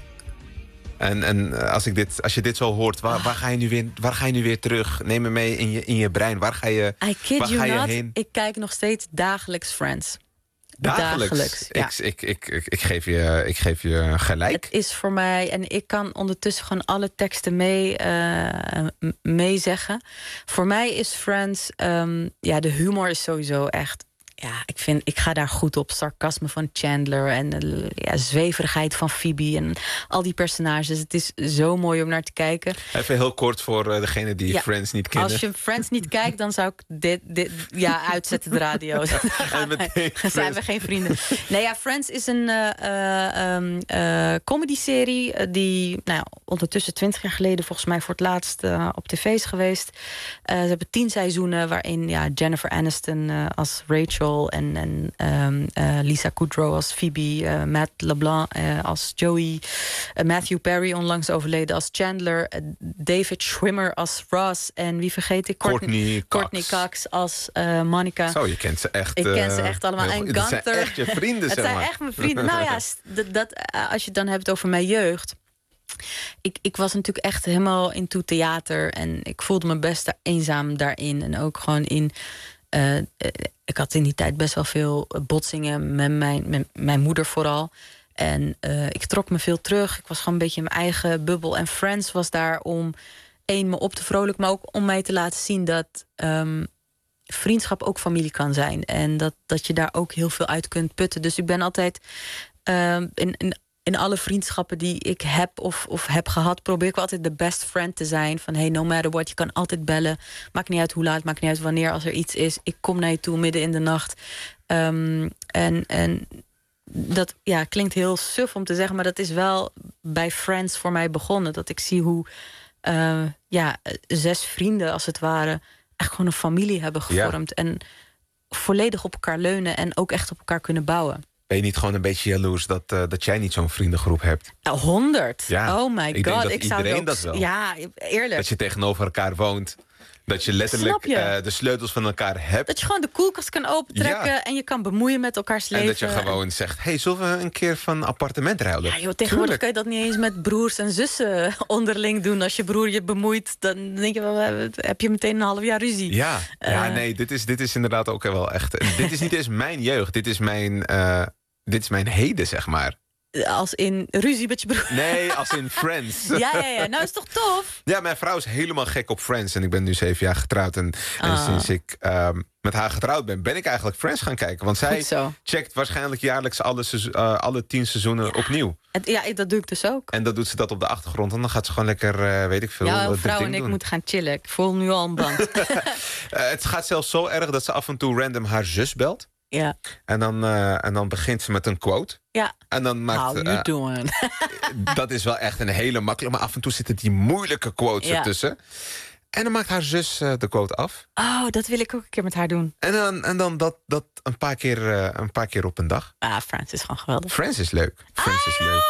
[SPEAKER 4] En, en als, ik dit, als je dit zo hoort, waar, waar, ga je nu weer, waar ga je nu weer terug? Neem me mee in je, in je brein. Waar ga je,
[SPEAKER 3] I kid
[SPEAKER 4] waar
[SPEAKER 3] you
[SPEAKER 4] ga je
[SPEAKER 3] not,
[SPEAKER 4] heen?
[SPEAKER 3] Ik kijk nog steeds dagelijks Friends.
[SPEAKER 4] Dagelijks?
[SPEAKER 3] dagelijks ja.
[SPEAKER 4] ik, ik, ik, ik, ik, geef je, ik geef je gelijk.
[SPEAKER 3] Het is voor mij, en ik kan ondertussen gewoon alle teksten mee, uh, mee zeggen. Voor mij is Friends, um, ja, de humor is sowieso echt... Ja, ik, vind, ik ga daar goed op. Sarcasme van Chandler en de ja, zweverigheid van Phoebe en al die personages. Het is zo mooi om naar te kijken.
[SPEAKER 4] Even heel kort voor uh, degene die
[SPEAKER 3] ja,
[SPEAKER 4] Friends niet kennen.
[SPEAKER 3] Als je Friends niet kijkt, dan zou ik dit, dit ja, uitzetten de radio. Dan, dan zijn we geen vrienden. Nee, ja, Friends is een uh, uh, uh, comedy-serie uh, die nou, ondertussen twintig jaar geleden volgens mij voor het laatst uh, op tv is geweest. Uh, ze hebben tien seizoenen waarin ja, Jennifer Aniston uh, als Rachel en, en um, uh, Lisa Kudrow als Phoebe, uh, Matt LeBlanc uh, als Joey, uh, Matthew Perry onlangs overleden als Chandler, uh, David Schwimmer als Ross en wie vergeet ik?
[SPEAKER 4] Courtney,
[SPEAKER 3] Courtney Cox. Cox als uh, Monica.
[SPEAKER 4] Zo, je kent ze echt.
[SPEAKER 3] Ik ken ze echt allemaal.
[SPEAKER 4] Uh,
[SPEAKER 3] en
[SPEAKER 4] Gunther. Het zijn echt je vrienden,
[SPEAKER 3] het
[SPEAKER 4] zeg maar.
[SPEAKER 3] zijn echt mijn vrienden. Nou ja, dat, dat, als je het dan hebt over mijn jeugd. Ik, ik was natuurlijk echt helemaal into theater en ik voelde me best eenzaam daarin en ook gewoon in... Uh, ik had in die tijd best wel veel botsingen met mijn, met mijn moeder vooral. En uh, ik trok me veel terug. Ik was gewoon een beetje in mijn eigen bubbel. En Friends was daar om één, me op te vrolijken, maar ook om mij te laten zien dat um, vriendschap ook familie kan zijn. En dat, dat je daar ook heel veel uit kunt putten. Dus ik ben altijd uh, in, in In alle vriendschappen die ik heb of, of heb gehad, probeer ik wel altijd de best friend te zijn. Van hey, no matter what, je kan altijd bellen. Maakt niet uit hoe laat, maakt niet uit wanneer, als er iets is. Ik kom naar je toe midden in de nacht. Um, en, en dat ja, klinkt heel suf om te zeggen, maar dat is wel bij Friends voor mij begonnen. Dat ik zie hoe uh, ja, zes vrienden, als het ware, echt gewoon een familie hebben gevormd. Ja. En volledig op elkaar leunen en ook echt op elkaar kunnen bouwen.
[SPEAKER 4] Ben je niet gewoon een beetje jaloers dat, uh, dat jij niet zo'n vriendengroep hebt?
[SPEAKER 3] Honderd.
[SPEAKER 4] Ja,
[SPEAKER 3] oh my
[SPEAKER 4] ik
[SPEAKER 3] god.
[SPEAKER 4] Denk dat
[SPEAKER 3] ik
[SPEAKER 4] iedereen
[SPEAKER 3] zou ook,
[SPEAKER 4] dat wel.
[SPEAKER 3] Ja, eerlijk.
[SPEAKER 4] Dat je tegenover elkaar woont. Dat je letterlijk
[SPEAKER 3] je?
[SPEAKER 4] Uh, de sleutels van elkaar hebt.
[SPEAKER 3] Dat je gewoon de koelkast kan opentrekken ja. en je kan bemoeien met elkaars leven.
[SPEAKER 4] En dat je gewoon zegt, hey, zullen we een keer van appartement ruilen?
[SPEAKER 3] Ja, joh, tegenwoordig kan je dat niet eens met broers en zussen onderling doen. Als je broer je bemoeit, dan denk je wel, heb je meteen een half jaar ruzie.
[SPEAKER 4] Ja, uh, ja nee, dit is, dit is inderdaad ook wel echt... Dit is niet eens mijn jeugd, dit is mijn... Uh, Dit is mijn heden, zeg maar.
[SPEAKER 3] Als in ruzie met je broer?
[SPEAKER 4] Nee, als in Friends.
[SPEAKER 3] Ja, ja, ja. Nou, is toch tof?
[SPEAKER 4] Ja, mijn vrouw is helemaal gek op Friends. En ik ben nu zeven jaar getrouwd. En, oh. en sinds ik um, met haar getrouwd ben, ben ik eigenlijk Friends gaan kijken. Want zij checkt waarschijnlijk jaarlijks alle, uh, alle tien seizoenen ja. opnieuw.
[SPEAKER 3] Het, ja, dat doe ik dus ook.
[SPEAKER 4] En dan doet ze dat op de achtergrond. En dan gaat ze gewoon lekker, uh, weet ik veel,
[SPEAKER 3] ja,
[SPEAKER 4] uh,
[SPEAKER 3] vrouw en ik
[SPEAKER 4] doen.
[SPEAKER 3] moeten gaan chillen. Ik voel nu al een band.
[SPEAKER 4] uh, het gaat zelfs zo erg dat ze af en toe random haar zus belt.
[SPEAKER 3] Ja.
[SPEAKER 4] En dan, uh, en dan begint ze met een quote.
[SPEAKER 3] Ja.
[SPEAKER 4] En dan maakt,
[SPEAKER 3] How you
[SPEAKER 4] uh,
[SPEAKER 3] doing?
[SPEAKER 4] Dat is wel echt een hele makkelijke. Maar af en toe zitten die moeilijke quotes ja. ertussen. En dan maakt haar zus uh, de quote af.
[SPEAKER 3] Oh, dat wil ik ook een keer met haar doen.
[SPEAKER 4] En dan, en dan dat, dat een, paar keer, uh, een paar keer op een dag.
[SPEAKER 3] Ah, Friends is gewoon geweldig.
[SPEAKER 4] Friends is leuk. Friends is leuk.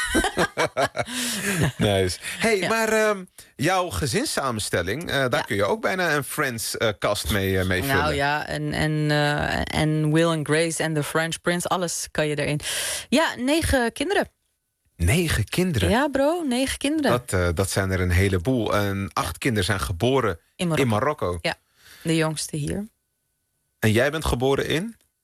[SPEAKER 4] Nice. Hey, ja. maar uh, jouw gezinssamenstelling, uh, daar ja. kun je ook bijna een Friends-kast uh, mee, uh, mee vullen.
[SPEAKER 3] Nou ja, en, en, uh, en Will and Grace en The French Prince, alles kan je erin. Ja, negen kinderen.
[SPEAKER 4] Negen kinderen?
[SPEAKER 3] Ja, bro, negen kinderen.
[SPEAKER 4] Dat, uh, dat zijn er een heleboel. En acht ja. kinderen zijn geboren in Marokko.
[SPEAKER 3] in Marokko. Ja, de jongste hier.
[SPEAKER 4] En jij bent geboren in?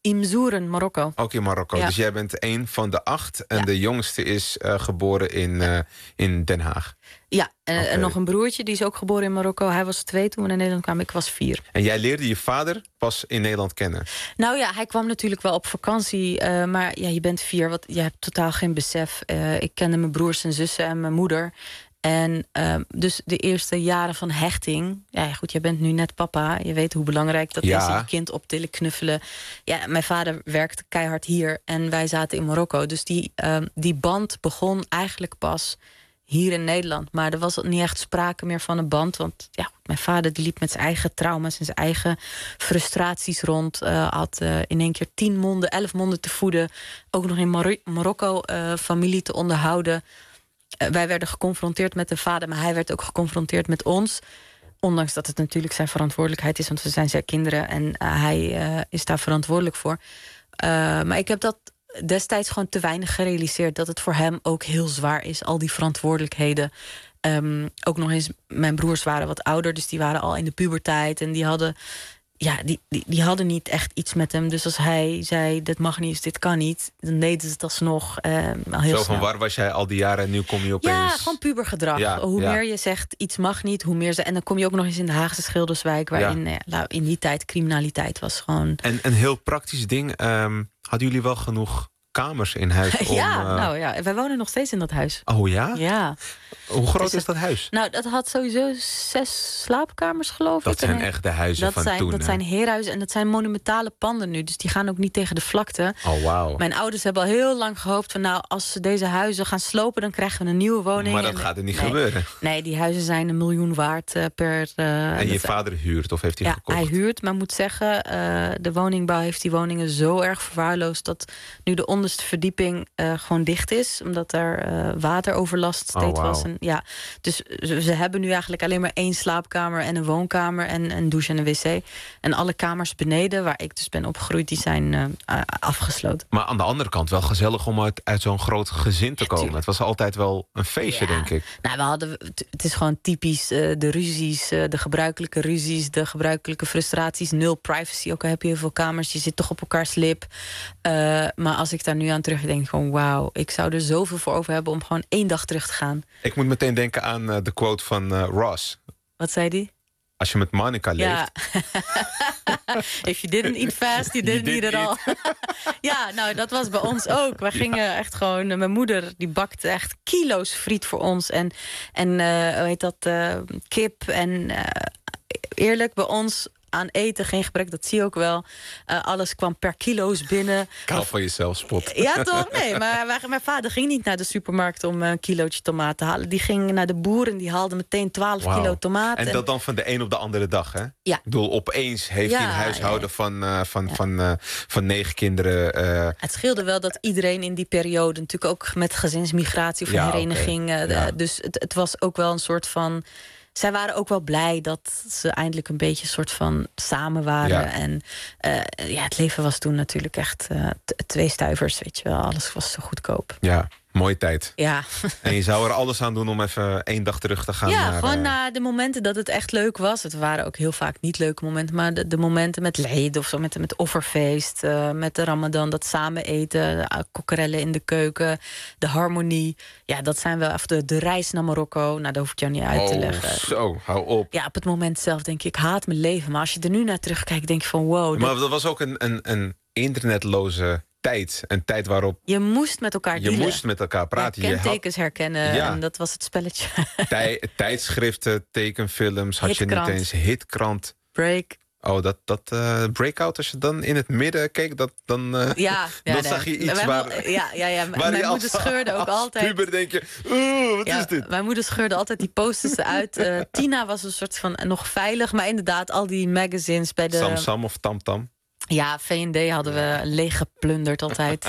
[SPEAKER 3] Imzoeren, Marokko.
[SPEAKER 4] Ook in Marokko.
[SPEAKER 3] Ja.
[SPEAKER 4] Dus jij bent een van de acht. En
[SPEAKER 3] Ja.
[SPEAKER 4] de jongste is uh, geboren in, uh, in Den Haag.
[SPEAKER 3] Ja, en,
[SPEAKER 4] Okay.
[SPEAKER 3] en nog een broertje, die is ook geboren in Marokko. Hij was twee toen we naar Nederland kwamen, ik was vier.
[SPEAKER 4] En jij leerde je vader pas in Nederland kennen?
[SPEAKER 3] Nou ja, hij kwam natuurlijk wel op vakantie. Uh, maar ja, je bent vier, wat, je hebt totaal geen besef. Uh, ik kende mijn broers en zussen en mijn moeder. En uh, dus de eerste jaren van hechting... Ja, goed, je bent nu net papa. Je weet hoe belangrijk dat
[SPEAKER 4] ja.
[SPEAKER 3] is. Je kind optillen, knuffelen. Ja, mijn vader werkte keihard hier. En wij zaten in Marokko. Dus die, uh, die band begon eigenlijk pas hier in Nederland. Maar er was niet echt sprake meer van een band. Want ja, mijn vader die liep met zijn eigen trauma's en zijn eigen frustraties rond. Uh, had uh, in één keer tien monden, elf monden te voeden. Ook nog in Mar- Marokko uh, familie te onderhouden. Uh, wij werden geconfronteerd met de vader, maar hij werd ook geconfronteerd met ons. Ondanks dat het natuurlijk zijn verantwoordelijkheid is, want we zijn zijn kinderen en uh, hij uh, is daar verantwoordelijk voor. Uh, maar ik heb dat destijds gewoon te weinig gerealiseerd, dat het voor hem ook heel zwaar is, al die verantwoordelijkheden. Um, ook nog eens, mijn broers waren wat ouder, dus die waren al in de puberteit en die hadden... Ja, die, die, die hadden niet echt iets met hem. Dus als hij zei, dit mag niet, dit kan niet... dan deden ze het alsnog uh, al heel
[SPEAKER 4] Zo van,
[SPEAKER 3] snel.
[SPEAKER 4] waar was jij al die jaren en nu kom je opeens...
[SPEAKER 3] Ja, gewoon pubergedrag.
[SPEAKER 4] Ja,
[SPEAKER 3] hoe
[SPEAKER 4] ja.
[SPEAKER 3] meer je zegt, iets mag niet, hoe meer ze... En dan kom je ook nog eens in de Haagse Schilderswijk... waarin ja. Ja, in die tijd criminaliteit was gewoon...
[SPEAKER 4] En een heel praktisch ding. Um, hadden jullie wel genoeg kamers in huis? Om,
[SPEAKER 3] ja,
[SPEAKER 4] uh...
[SPEAKER 3] nou ja, wij wonen nog steeds in dat huis.
[SPEAKER 4] Oh ja?
[SPEAKER 3] Ja.
[SPEAKER 4] Hoe groot
[SPEAKER 3] Dus,
[SPEAKER 4] is dat huis?
[SPEAKER 3] Nou, dat had sowieso zes slaapkamers, geloof
[SPEAKER 4] dat
[SPEAKER 3] ik.
[SPEAKER 4] zijn
[SPEAKER 3] en
[SPEAKER 4] echt de huizen
[SPEAKER 3] dat
[SPEAKER 4] van
[SPEAKER 3] zijn,
[SPEAKER 4] toen.
[SPEAKER 3] Dat
[SPEAKER 4] hè?
[SPEAKER 3] zijn heerhuizen en dat zijn monumentale panden nu. Dus die gaan ook niet tegen de vlakte.
[SPEAKER 4] Oh, wauw.
[SPEAKER 3] Mijn ouders hebben al heel lang gehoopt van... nou, als ze deze huizen gaan slopen, dan krijgen we een nieuwe woning.
[SPEAKER 4] Maar dat
[SPEAKER 3] en,
[SPEAKER 4] gaat er niet
[SPEAKER 3] nee,
[SPEAKER 4] gebeuren.
[SPEAKER 3] Nee, die huizen zijn een miljoen waard uh, per... Uh,
[SPEAKER 4] en je vader huurt of heeft hij
[SPEAKER 3] ja,
[SPEAKER 4] gekocht?
[SPEAKER 3] hij huurt, maar moet zeggen... Uh, de woningbouw heeft die woningen zo erg verwaarloosd... dat nu de onderste verdieping uh, gewoon dicht is. Omdat er uh, wateroverlast steeds
[SPEAKER 4] oh, wow.
[SPEAKER 3] was. En, ja, dus ze hebben nu eigenlijk alleen maar één slaapkamer... en een woonkamer en een douche en een wc. En alle kamers beneden, waar ik dus ben opgegroeid... die zijn uh, afgesloten.
[SPEAKER 4] Maar aan de andere kant wel gezellig om uit, uit zo'n groot gezin te komen. Ja, het was altijd wel een feestje,
[SPEAKER 3] ja.
[SPEAKER 4] denk ik.
[SPEAKER 3] Nou, we hadden, het is gewoon typisch uh, de ruzies, uh, de gebruikelijke ruzies... de gebruikelijke frustraties, nul privacy. Ook al heb je heel veel kamers, je zit toch op elkaars lip. Uh, maar als ik daar nu aan terugdenk, gewoon wauw... ik zou er zoveel voor over hebben om gewoon één dag terug te gaan.
[SPEAKER 4] Ik moet meteen denken aan uh, de quote van uh, Ross.
[SPEAKER 3] Wat zei die?
[SPEAKER 4] Als je met Monica leeft...
[SPEAKER 3] Ja. If you didn't eat fast, you didn't eat it all. Ja, nou, dat was bij ons ook. We gingen ja. echt gewoon... Mijn moeder, die bakte echt kilo's friet voor ons. En, en uh, hoe heet dat? Uh, kip. En uh, eerlijk, bij ons... aan eten, geen gebrek, dat zie je ook wel. Uh, alles kwam per kilo's binnen.
[SPEAKER 4] Kaal van jezelf, spot.
[SPEAKER 3] Ja, toch? Nee, maar wij, mijn vader ging niet naar de supermarkt om een kilootje tomaten te halen. Die ging naar de boer en die haalde meteen twaalf wow. kilo tomaten.
[SPEAKER 4] En dat dan van de een op de andere dag, hè?
[SPEAKER 3] Ja.
[SPEAKER 4] Ik bedoel, opeens heeft
[SPEAKER 3] ja,
[SPEAKER 4] hij een huishouden ja. van, uh, van,
[SPEAKER 3] ja.
[SPEAKER 4] van, uh, van negen kinderen. Uh...
[SPEAKER 3] Het scheelde wel dat iedereen in die periode... natuurlijk ook met gezinsmigratie of
[SPEAKER 4] ja,
[SPEAKER 3] hereniging...
[SPEAKER 4] Okay.
[SPEAKER 3] Uh,
[SPEAKER 4] ja.
[SPEAKER 3] Dus het, het was ook wel een soort van... Zij waren ook wel blij dat ze eindelijk een beetje soort van samen waren. Ja. En uh, ja, het leven was toen natuurlijk echt uh, t- twee stuivers, weet je wel. Alles was zo goedkoop.
[SPEAKER 4] Ja, mooie tijd.
[SPEAKER 3] Ja.
[SPEAKER 4] En je zou er alles aan doen om even één dag terug te gaan.
[SPEAKER 3] Ja,
[SPEAKER 4] naar,
[SPEAKER 3] gewoon
[SPEAKER 4] uh...
[SPEAKER 3] na de momenten dat het echt leuk was. Het waren ook heel vaak niet leuke momenten. Maar de, de momenten met leden of zo, met, met offerfeest, uh, met de Ramadan, dat samen eten, de kokkerellen in de keuken, de harmonie. Ja, dat zijn wel even de, de reis naar Marokko. Nou, dat hoef ik jou niet uit
[SPEAKER 4] oh,
[SPEAKER 3] te leggen.
[SPEAKER 4] Zo, hou op.
[SPEAKER 3] Ja, op het moment zelf denk ik, ik haat mijn leven. Maar als je er nu naar terugkijkt, denk je van wow.
[SPEAKER 4] Maar dat was ook een, een, een internetloze tijd. Een tijd waarop...
[SPEAKER 3] Je moest met elkaar
[SPEAKER 4] Je
[SPEAKER 3] dealen.
[SPEAKER 4] moest met elkaar praten.
[SPEAKER 3] Ja, kentekens
[SPEAKER 4] je had...
[SPEAKER 3] herkennen.
[SPEAKER 4] Ja.
[SPEAKER 3] En dat was het spelletje.
[SPEAKER 4] Tij, tijdschriften, tekenfilms. Had
[SPEAKER 3] Hitkrant.
[SPEAKER 4] je niet eens hitkrant.
[SPEAKER 3] Break.
[SPEAKER 4] Oh, dat, dat uh, breakout, als je dan in het midden keek, dat, dan, uh,
[SPEAKER 3] ja, ja,
[SPEAKER 4] dan
[SPEAKER 3] nee.
[SPEAKER 4] zag je iets
[SPEAKER 3] Wij
[SPEAKER 4] waar...
[SPEAKER 3] mo- ja, ja, ja.
[SPEAKER 4] waar
[SPEAKER 3] Mijn moeder
[SPEAKER 4] als,
[SPEAKER 3] scheurde ook
[SPEAKER 4] als
[SPEAKER 3] altijd...
[SPEAKER 4] puber denk je, oeh, wat
[SPEAKER 3] ja,
[SPEAKER 4] is dit?
[SPEAKER 3] Mijn moeder scheurde altijd die posters eruit. Uh, Tina was een soort van nog veilig, maar inderdaad, al die magazines bij de...
[SPEAKER 4] Sam Sam of Tam Tam?
[SPEAKER 3] Ja, V en D hadden we leeg geplunderd altijd.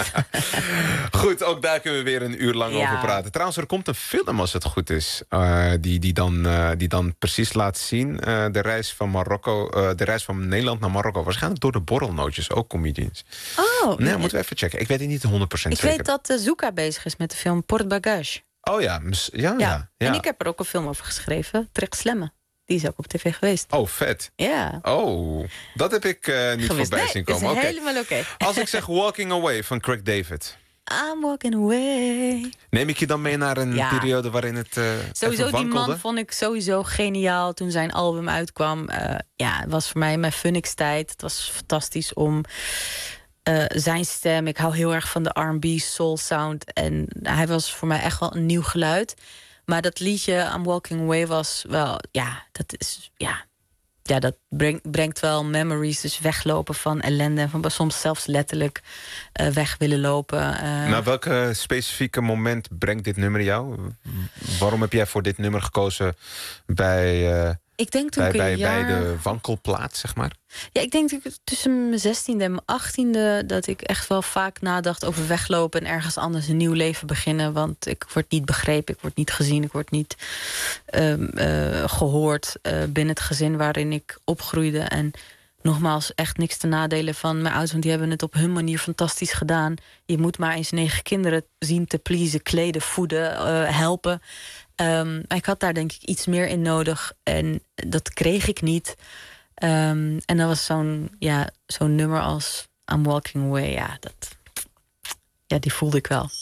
[SPEAKER 4] Goed, ook daar kunnen we weer een uur lang
[SPEAKER 3] ja.
[SPEAKER 4] over praten. Trouwens, er komt een film, als het goed is, uh, die, die, dan, uh, die dan precies laat zien uh, de reis van Marokko, uh, de reis van Nederland naar Marokko. Waarschijnlijk door de borrelnootjes, ook comedians.
[SPEAKER 3] Oh,
[SPEAKER 4] nee, moeten we even checken. Ik weet het niet honderd procent
[SPEAKER 3] ik
[SPEAKER 4] zeker.
[SPEAKER 3] weet dat uh, Zuka bezig is met de film Port Bagage.
[SPEAKER 4] Oh ja, ja, ja,
[SPEAKER 3] Ja,
[SPEAKER 4] ja.
[SPEAKER 3] en ik heb er ook een film over geschreven, Trek Slemmen. Die is ook op tv geweest.
[SPEAKER 4] Oh, vet.
[SPEAKER 3] Ja.
[SPEAKER 4] Oh, dat heb ik uh, niet
[SPEAKER 3] Gewist.
[SPEAKER 4] voorbij
[SPEAKER 3] Nee,
[SPEAKER 4] zien komen.
[SPEAKER 3] is
[SPEAKER 4] Okay.
[SPEAKER 3] helemaal oké. Okay.
[SPEAKER 4] Als ik zeg Walking Away van Craig David.
[SPEAKER 3] I'm walking away.
[SPEAKER 4] Neem ik je dan mee naar een ja. periode waarin het uh,
[SPEAKER 3] Sowieso, die man vond ik sowieso geniaal toen zijn album uitkwam. Uh, ja, het was voor mij mijn Phoenix-tijd. Het was fantastisch om uh, zijn stem. Ik hou heel erg van de R en B soul sound. En hij was voor mij echt wel een nieuw geluid. Maar dat liedje I'm Walking Away was wel, ja, dat is, ja... Ja, dat brengt, brengt wel memories. Dus weglopen van ellende. Van soms zelfs letterlijk uh, weg willen lopen. Uh.
[SPEAKER 4] Nou, welke specifieke moment brengt dit nummer jou? Waarom heb jij voor dit nummer gekozen bij, uh,
[SPEAKER 3] ik denk toen
[SPEAKER 4] bij,
[SPEAKER 3] ik
[SPEAKER 4] bij,
[SPEAKER 3] jaar...
[SPEAKER 4] bij de wankelplaats, zeg maar?
[SPEAKER 3] Ja, ik denk dat tussen mijn zestiende en mijn achttiende... dat ik echt wel vaak nadacht over weglopen... en ergens anders een nieuw leven beginnen. Want ik word niet begrepen, ik word niet gezien... ik word niet uh, uh, gehoord uh, binnen het gezin waarin ik opgroeide. En nogmaals, echt niks te nadelen van mijn ouders... want die hebben het op hun manier fantastisch gedaan. Je moet maar eens negen kinderen zien te pleasen... kleden, voeden, uh, helpen. Um, ik had daar denk ik iets meer in nodig. En dat kreeg ik niet... Um, en dat was zo'n ja, zo'n nummer als I'm Walking Away. Ja, dat, ja, die voelde ik wel.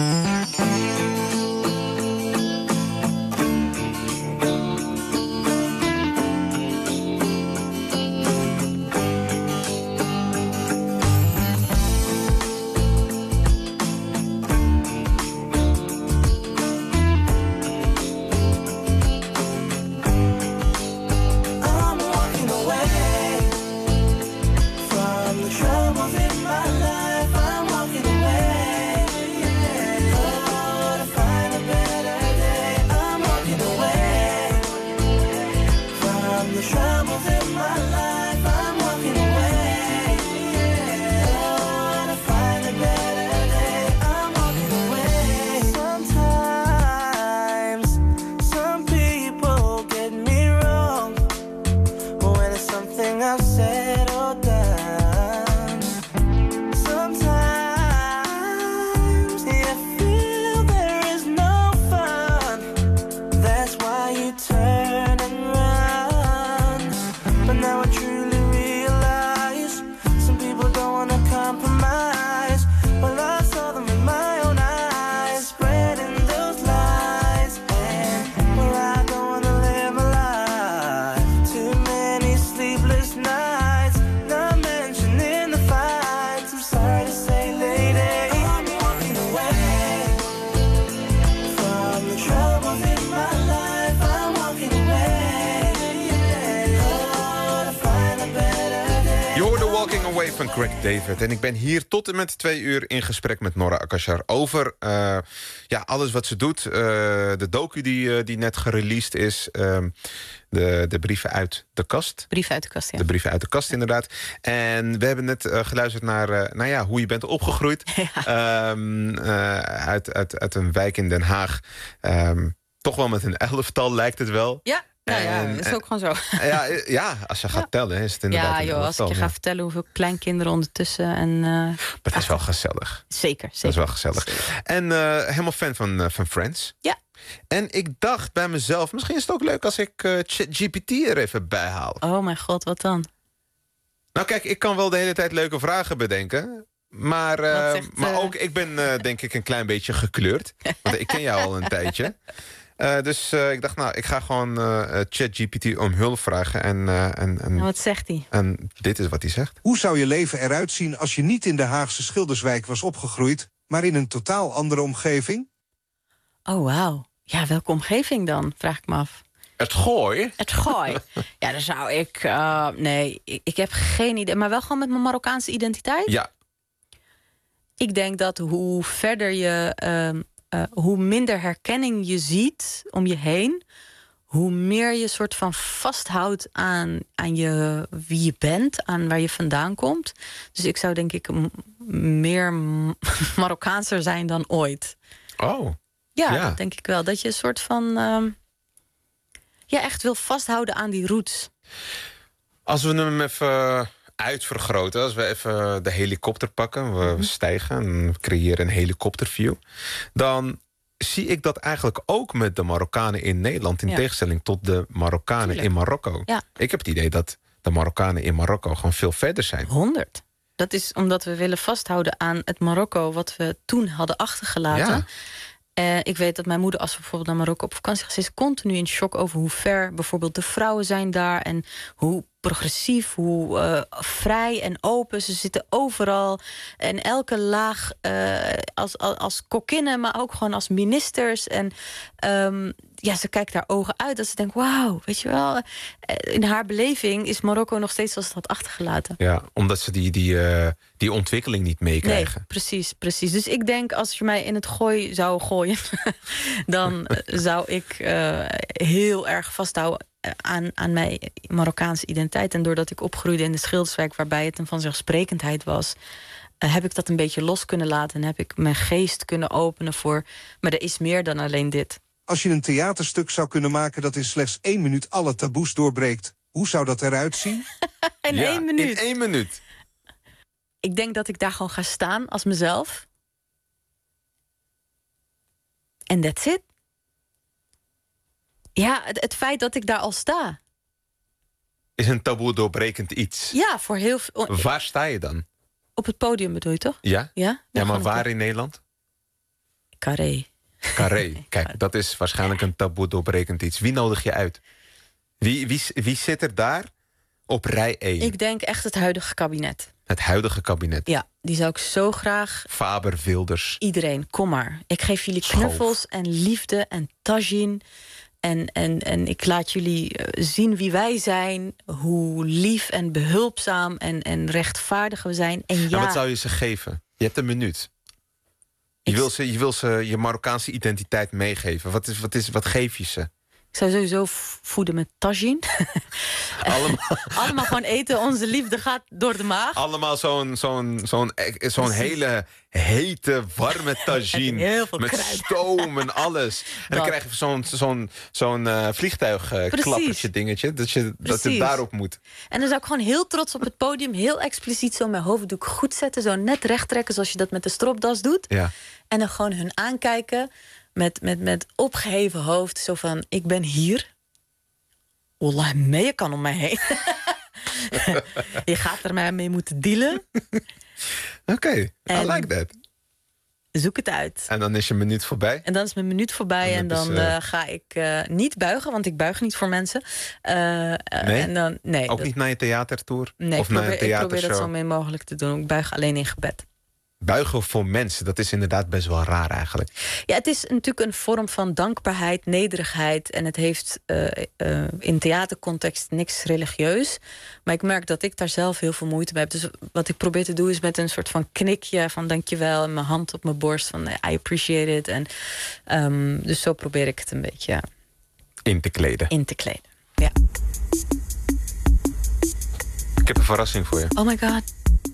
[SPEAKER 4] Van Craig David. En ik ben hier tot en met twee uur in gesprek met Nora Akashar over uh, ja, alles wat ze doet. Uh, de docu die, uh, die net gereleased is. Uh, de, de brieven uit de kast.
[SPEAKER 3] Brieven uit de kast, ja.
[SPEAKER 4] De brieven uit de kast, inderdaad. En we hebben net uh, geluisterd naar uh, nou ja, hoe je bent opgegroeid. Ja. Um, uh, uit, uit, uit een wijk in Den Haag. Um, toch wel met een elftal lijkt het wel.
[SPEAKER 3] Ja. Nou ja, dat is ook gewoon zo.
[SPEAKER 4] Ja, ja als je gaat ja. tellen is het inderdaad...
[SPEAKER 3] Ja, joh, als ik je ja. ga vertellen hoeveel kleinkinderen ondertussen... En, uh,
[SPEAKER 4] dat is wel gezellig.
[SPEAKER 3] Zeker, zeker.
[SPEAKER 4] Dat is wel gezellig.
[SPEAKER 3] Zeker.
[SPEAKER 4] En uh, helemaal fan van, uh, van Friends.
[SPEAKER 3] Ja.
[SPEAKER 4] En ik dacht bij mezelf, misschien is het ook leuk... als ik uh, ChatGPT er even bij haal.
[SPEAKER 3] Oh mijn god, wat dan?
[SPEAKER 4] Nou kijk, ik kan wel de hele tijd leuke vragen bedenken... Maar, uh, zegt, maar uh... ook, ik ben uh, denk ik een klein beetje gekleurd. Want ik ken jou al een tijdje. Uh, dus uh, ik dacht, nou, ik ga gewoon uh, ChatGPT om hulp vragen. En, uh, en, en,
[SPEAKER 3] wat zegt hij?
[SPEAKER 4] En dit is wat hij zegt.
[SPEAKER 6] Hoe zou je leven eruit zien als je niet in de Haagse Schilderswijk was opgegroeid... maar in een totaal andere omgeving?
[SPEAKER 3] Oh, wauw. Ja, welke omgeving dan, vraag ik me af.
[SPEAKER 4] Het Gooi?
[SPEAKER 3] Het Gooi. Ja, dan zou ik... Uh, nee, ik, ik heb geen idee. Maar wel gewoon met mijn Marokkaanse identiteit?
[SPEAKER 4] Ja.
[SPEAKER 3] Ik denk dat hoe verder je... Uh, Uh, hoe minder herkenning je ziet om je heen... hoe meer je soort van vasthoudt aan, aan je, wie je bent... aan waar je vandaan komt. Dus ik zou denk ik m- meer Marokkaanser zijn dan ooit.
[SPEAKER 4] Oh.
[SPEAKER 3] Ja,
[SPEAKER 4] ja.
[SPEAKER 3] dat denk ik wel. Dat je een soort van... Uh, ja, echt wil vasthouden aan die roots.
[SPEAKER 4] Als we hem even... uitvergroten, als we even de helikopter pakken, we stijgen en creëren een helikopterview, dan zie ik dat eigenlijk ook met de Marokkanen in Nederland... in
[SPEAKER 3] Ja.
[SPEAKER 4] tegenstelling tot de Marokkanen
[SPEAKER 3] Tuurlijk.
[SPEAKER 4] in Marokko.
[SPEAKER 3] Ja.
[SPEAKER 4] Ik heb het idee dat de Marokkanen in Marokko gewoon veel verder zijn.
[SPEAKER 3] honderd. Dat is omdat we willen vasthouden aan het Marokko... wat we toen hadden achtergelaten.
[SPEAKER 4] Ja.
[SPEAKER 3] Uh, ik weet dat mijn moeder, als we bijvoorbeeld naar Marokko op vakantie gaat... is continu in shock over hoe ver bijvoorbeeld de vrouwen zijn daar... en hoe progressief, hoe uh, vrij en open. Ze zitten overal en elke laag uh, als, als, als kokkinnen... maar ook gewoon als ministers. En um, ja, ze kijkt daar ogen uit dat ze denkt... wauw, weet je wel, in haar beleving is Marokko nog steeds zoals het had achtergelaten.
[SPEAKER 4] Ja, omdat ze die, die, uh, die ontwikkeling niet meekrijgen.
[SPEAKER 3] Nee, precies, precies. Dus ik denk, als je mij in het gooi zou gooien... dan zou ik uh, heel erg vasthouden aan, aan mijn Marokkaanse identiteit. En doordat ik opgroeide in de Schilderswijk... waarbij het een vanzelfsprekendheid was... Uh, heb ik dat een beetje los kunnen laten... en heb ik mijn geest kunnen openen voor... maar er is meer dan alleen dit.
[SPEAKER 6] Als je een theaterstuk zou kunnen maken dat in slechts één minuut alle taboes doorbreekt, hoe zou dat eruit zien?
[SPEAKER 3] in
[SPEAKER 4] ja,
[SPEAKER 3] één minuut.
[SPEAKER 4] In één minuut.
[SPEAKER 3] Ik denk dat ik daar gewoon ga staan als mezelf. En that's it. Ja, het, het feit dat ik daar al sta.
[SPEAKER 4] Is een taboe doorbrekend iets.
[SPEAKER 3] Ja, voor heel veel.
[SPEAKER 4] Waar sta je dan?
[SPEAKER 3] Op het podium bedoel je toch?
[SPEAKER 4] Ja?
[SPEAKER 3] Ja,
[SPEAKER 4] ja maar waar in Nederland?
[SPEAKER 3] Carré.
[SPEAKER 4] Carré. Kijk, dat is waarschijnlijk een taboe doorbrekend iets. Wie nodig je uit? Wie, wie, wie zit er daar op rij één?
[SPEAKER 3] Ik denk echt het huidige kabinet.
[SPEAKER 4] Het huidige kabinet?
[SPEAKER 3] Ja, die zou ik zo graag...
[SPEAKER 4] Faber, Wilders.
[SPEAKER 3] Iedereen, kom maar. Ik geef jullie
[SPEAKER 4] Schoof.
[SPEAKER 3] knuffels en liefde en tagine. En, en, en ik laat jullie zien wie wij zijn. Hoe lief en behulpzaam en, en rechtvaardig we zijn. En ja,
[SPEAKER 4] en wat zou je ze geven? Je hebt een minuut. Je wil ze je, wil ze je Marokkaanse identiteit meegeven. Wat, is, wat, is, wat geef je ze?
[SPEAKER 3] Ik zou sowieso voeden met tagine.
[SPEAKER 4] Allemaal,
[SPEAKER 3] Allemaal gewoon eten. Onze liefde gaat door de maag.
[SPEAKER 4] allemaal zo'n zo'n zo'n zo'n hele hete, warme tagine.
[SPEAKER 3] Heel veel
[SPEAKER 4] met
[SPEAKER 3] kruid.
[SPEAKER 4] stoom en alles. En dan
[SPEAKER 3] Dat.
[SPEAKER 4] krijg je zo'n zo'n zo'n uh, vliegtuigklappertje dingetje. Dat je, dat je
[SPEAKER 3] Precies.
[SPEAKER 4] daarop moet.
[SPEAKER 3] En dan zou ik gewoon heel trots op het podium... heel expliciet zo mijn hoofddoek goed zetten. Zo net recht trekken zoals je dat met de stropdas doet.
[SPEAKER 4] Ja.
[SPEAKER 3] En dan gewoon hun aankijken... Met, met, met opgeheven hoofd. Zo van, ik ben hier. Wallah, mee, je kan om mij heen. Je gaat er maar mee moeten dealen.
[SPEAKER 4] Oké, okay, I
[SPEAKER 3] En-
[SPEAKER 4] like that.
[SPEAKER 3] Zoek het uit.
[SPEAKER 4] En dan is je minuut voorbij.
[SPEAKER 3] En dan is mijn minuut voorbij
[SPEAKER 4] En
[SPEAKER 3] en
[SPEAKER 4] dat
[SPEAKER 3] dan
[SPEAKER 4] is, uh,
[SPEAKER 3] uh, ga ik uh, niet buigen, want ik buig niet voor mensen. Uh, uh,
[SPEAKER 4] Nee?
[SPEAKER 3] En dan, nee,
[SPEAKER 4] Ook
[SPEAKER 3] dat,
[SPEAKER 4] niet naar je theatertour?
[SPEAKER 3] nee
[SPEAKER 4] of
[SPEAKER 3] ik,
[SPEAKER 4] naar
[SPEAKER 3] probeer,
[SPEAKER 4] een
[SPEAKER 3] ik probeer dat
[SPEAKER 4] theatershow?
[SPEAKER 3] zo min mogelijk te doen. Ik buig alleen in gebed.
[SPEAKER 4] Buigen voor mensen, dat is inderdaad best wel raar eigenlijk.
[SPEAKER 3] Ja, het is natuurlijk een vorm van dankbaarheid, nederigheid. En het heeft uh, uh, in theatercontext niks religieus. Maar ik merk dat ik daar zelf heel veel moeite mee heb. Dus wat ik probeer te doen is met een soort van knikje van dankjewel. En mijn hand op mijn borst van I appreciate it. En, um, dus zo probeer ik het een beetje
[SPEAKER 4] In te kleden.
[SPEAKER 3] in te kleden. Ja.
[SPEAKER 4] Ik heb een verrassing voor je.
[SPEAKER 3] Oh my god.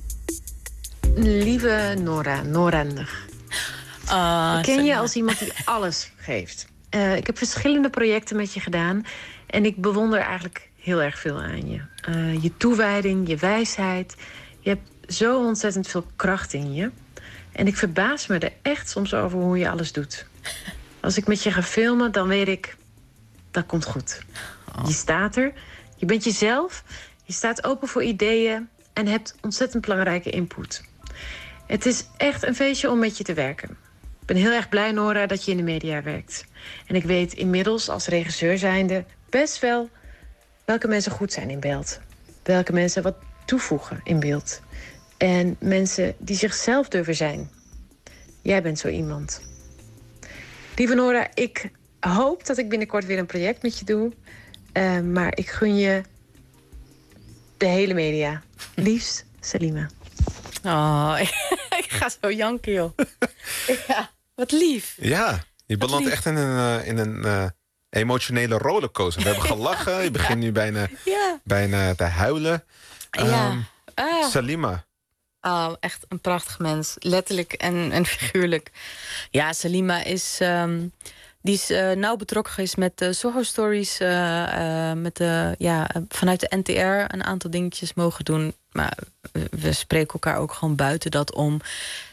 [SPEAKER 7] Lieve Nora, Norendig.
[SPEAKER 3] Uh,
[SPEAKER 7] Ik ken je als iemand die alles geeft. Uh, ik heb verschillende projecten met je gedaan. En ik bewonder eigenlijk heel erg veel aan je. Uh, je toewijding, je wijsheid. Je hebt zo ontzettend veel kracht in je. En ik verbaas me er echt soms over hoe je alles doet. Als ik met je ga filmen, dan weet ik... dat komt goed.
[SPEAKER 3] Oh.
[SPEAKER 7] Je staat er. Je bent jezelf. Je staat open voor ideeën. En hebt ontzettend belangrijke input. Het is echt een feestje om met je te werken. Ik ben heel erg blij, Nora, dat je in de media werkt. En ik weet inmiddels als regisseur zijnde best wel welke mensen goed zijn in beeld. Welke mensen wat toevoegen in beeld. En mensen die zichzelf durven zijn. Jij bent zo iemand. Lieve Nora, ik hoop dat ik binnenkort weer een project met je doe. Uh, maar ik gun je de hele media. Liefst, Salima.
[SPEAKER 3] Oh, ik ga zo janken, joh. Ja, wat lief.
[SPEAKER 4] Ja, je belandt
[SPEAKER 3] lief.
[SPEAKER 4] echt in een, uh, in een uh, emotionele rollercoaster. We hebben gelachen, je begint nu bijna,
[SPEAKER 3] Ja.
[SPEAKER 4] bijna te huilen.
[SPEAKER 3] Ja.
[SPEAKER 4] Um,
[SPEAKER 3] Ah.
[SPEAKER 4] Salima.
[SPEAKER 3] Oh, echt een prachtig mens. Letterlijk en, en figuurlijk. Ja, Salima is... Um, die is uh, nauw betrokken geweest met de Soho Stories. Uh, uh, met de, ja, vanuit de N T R een aantal dingetjes mogen doen. Maar we spreken elkaar ook gewoon buiten dat om.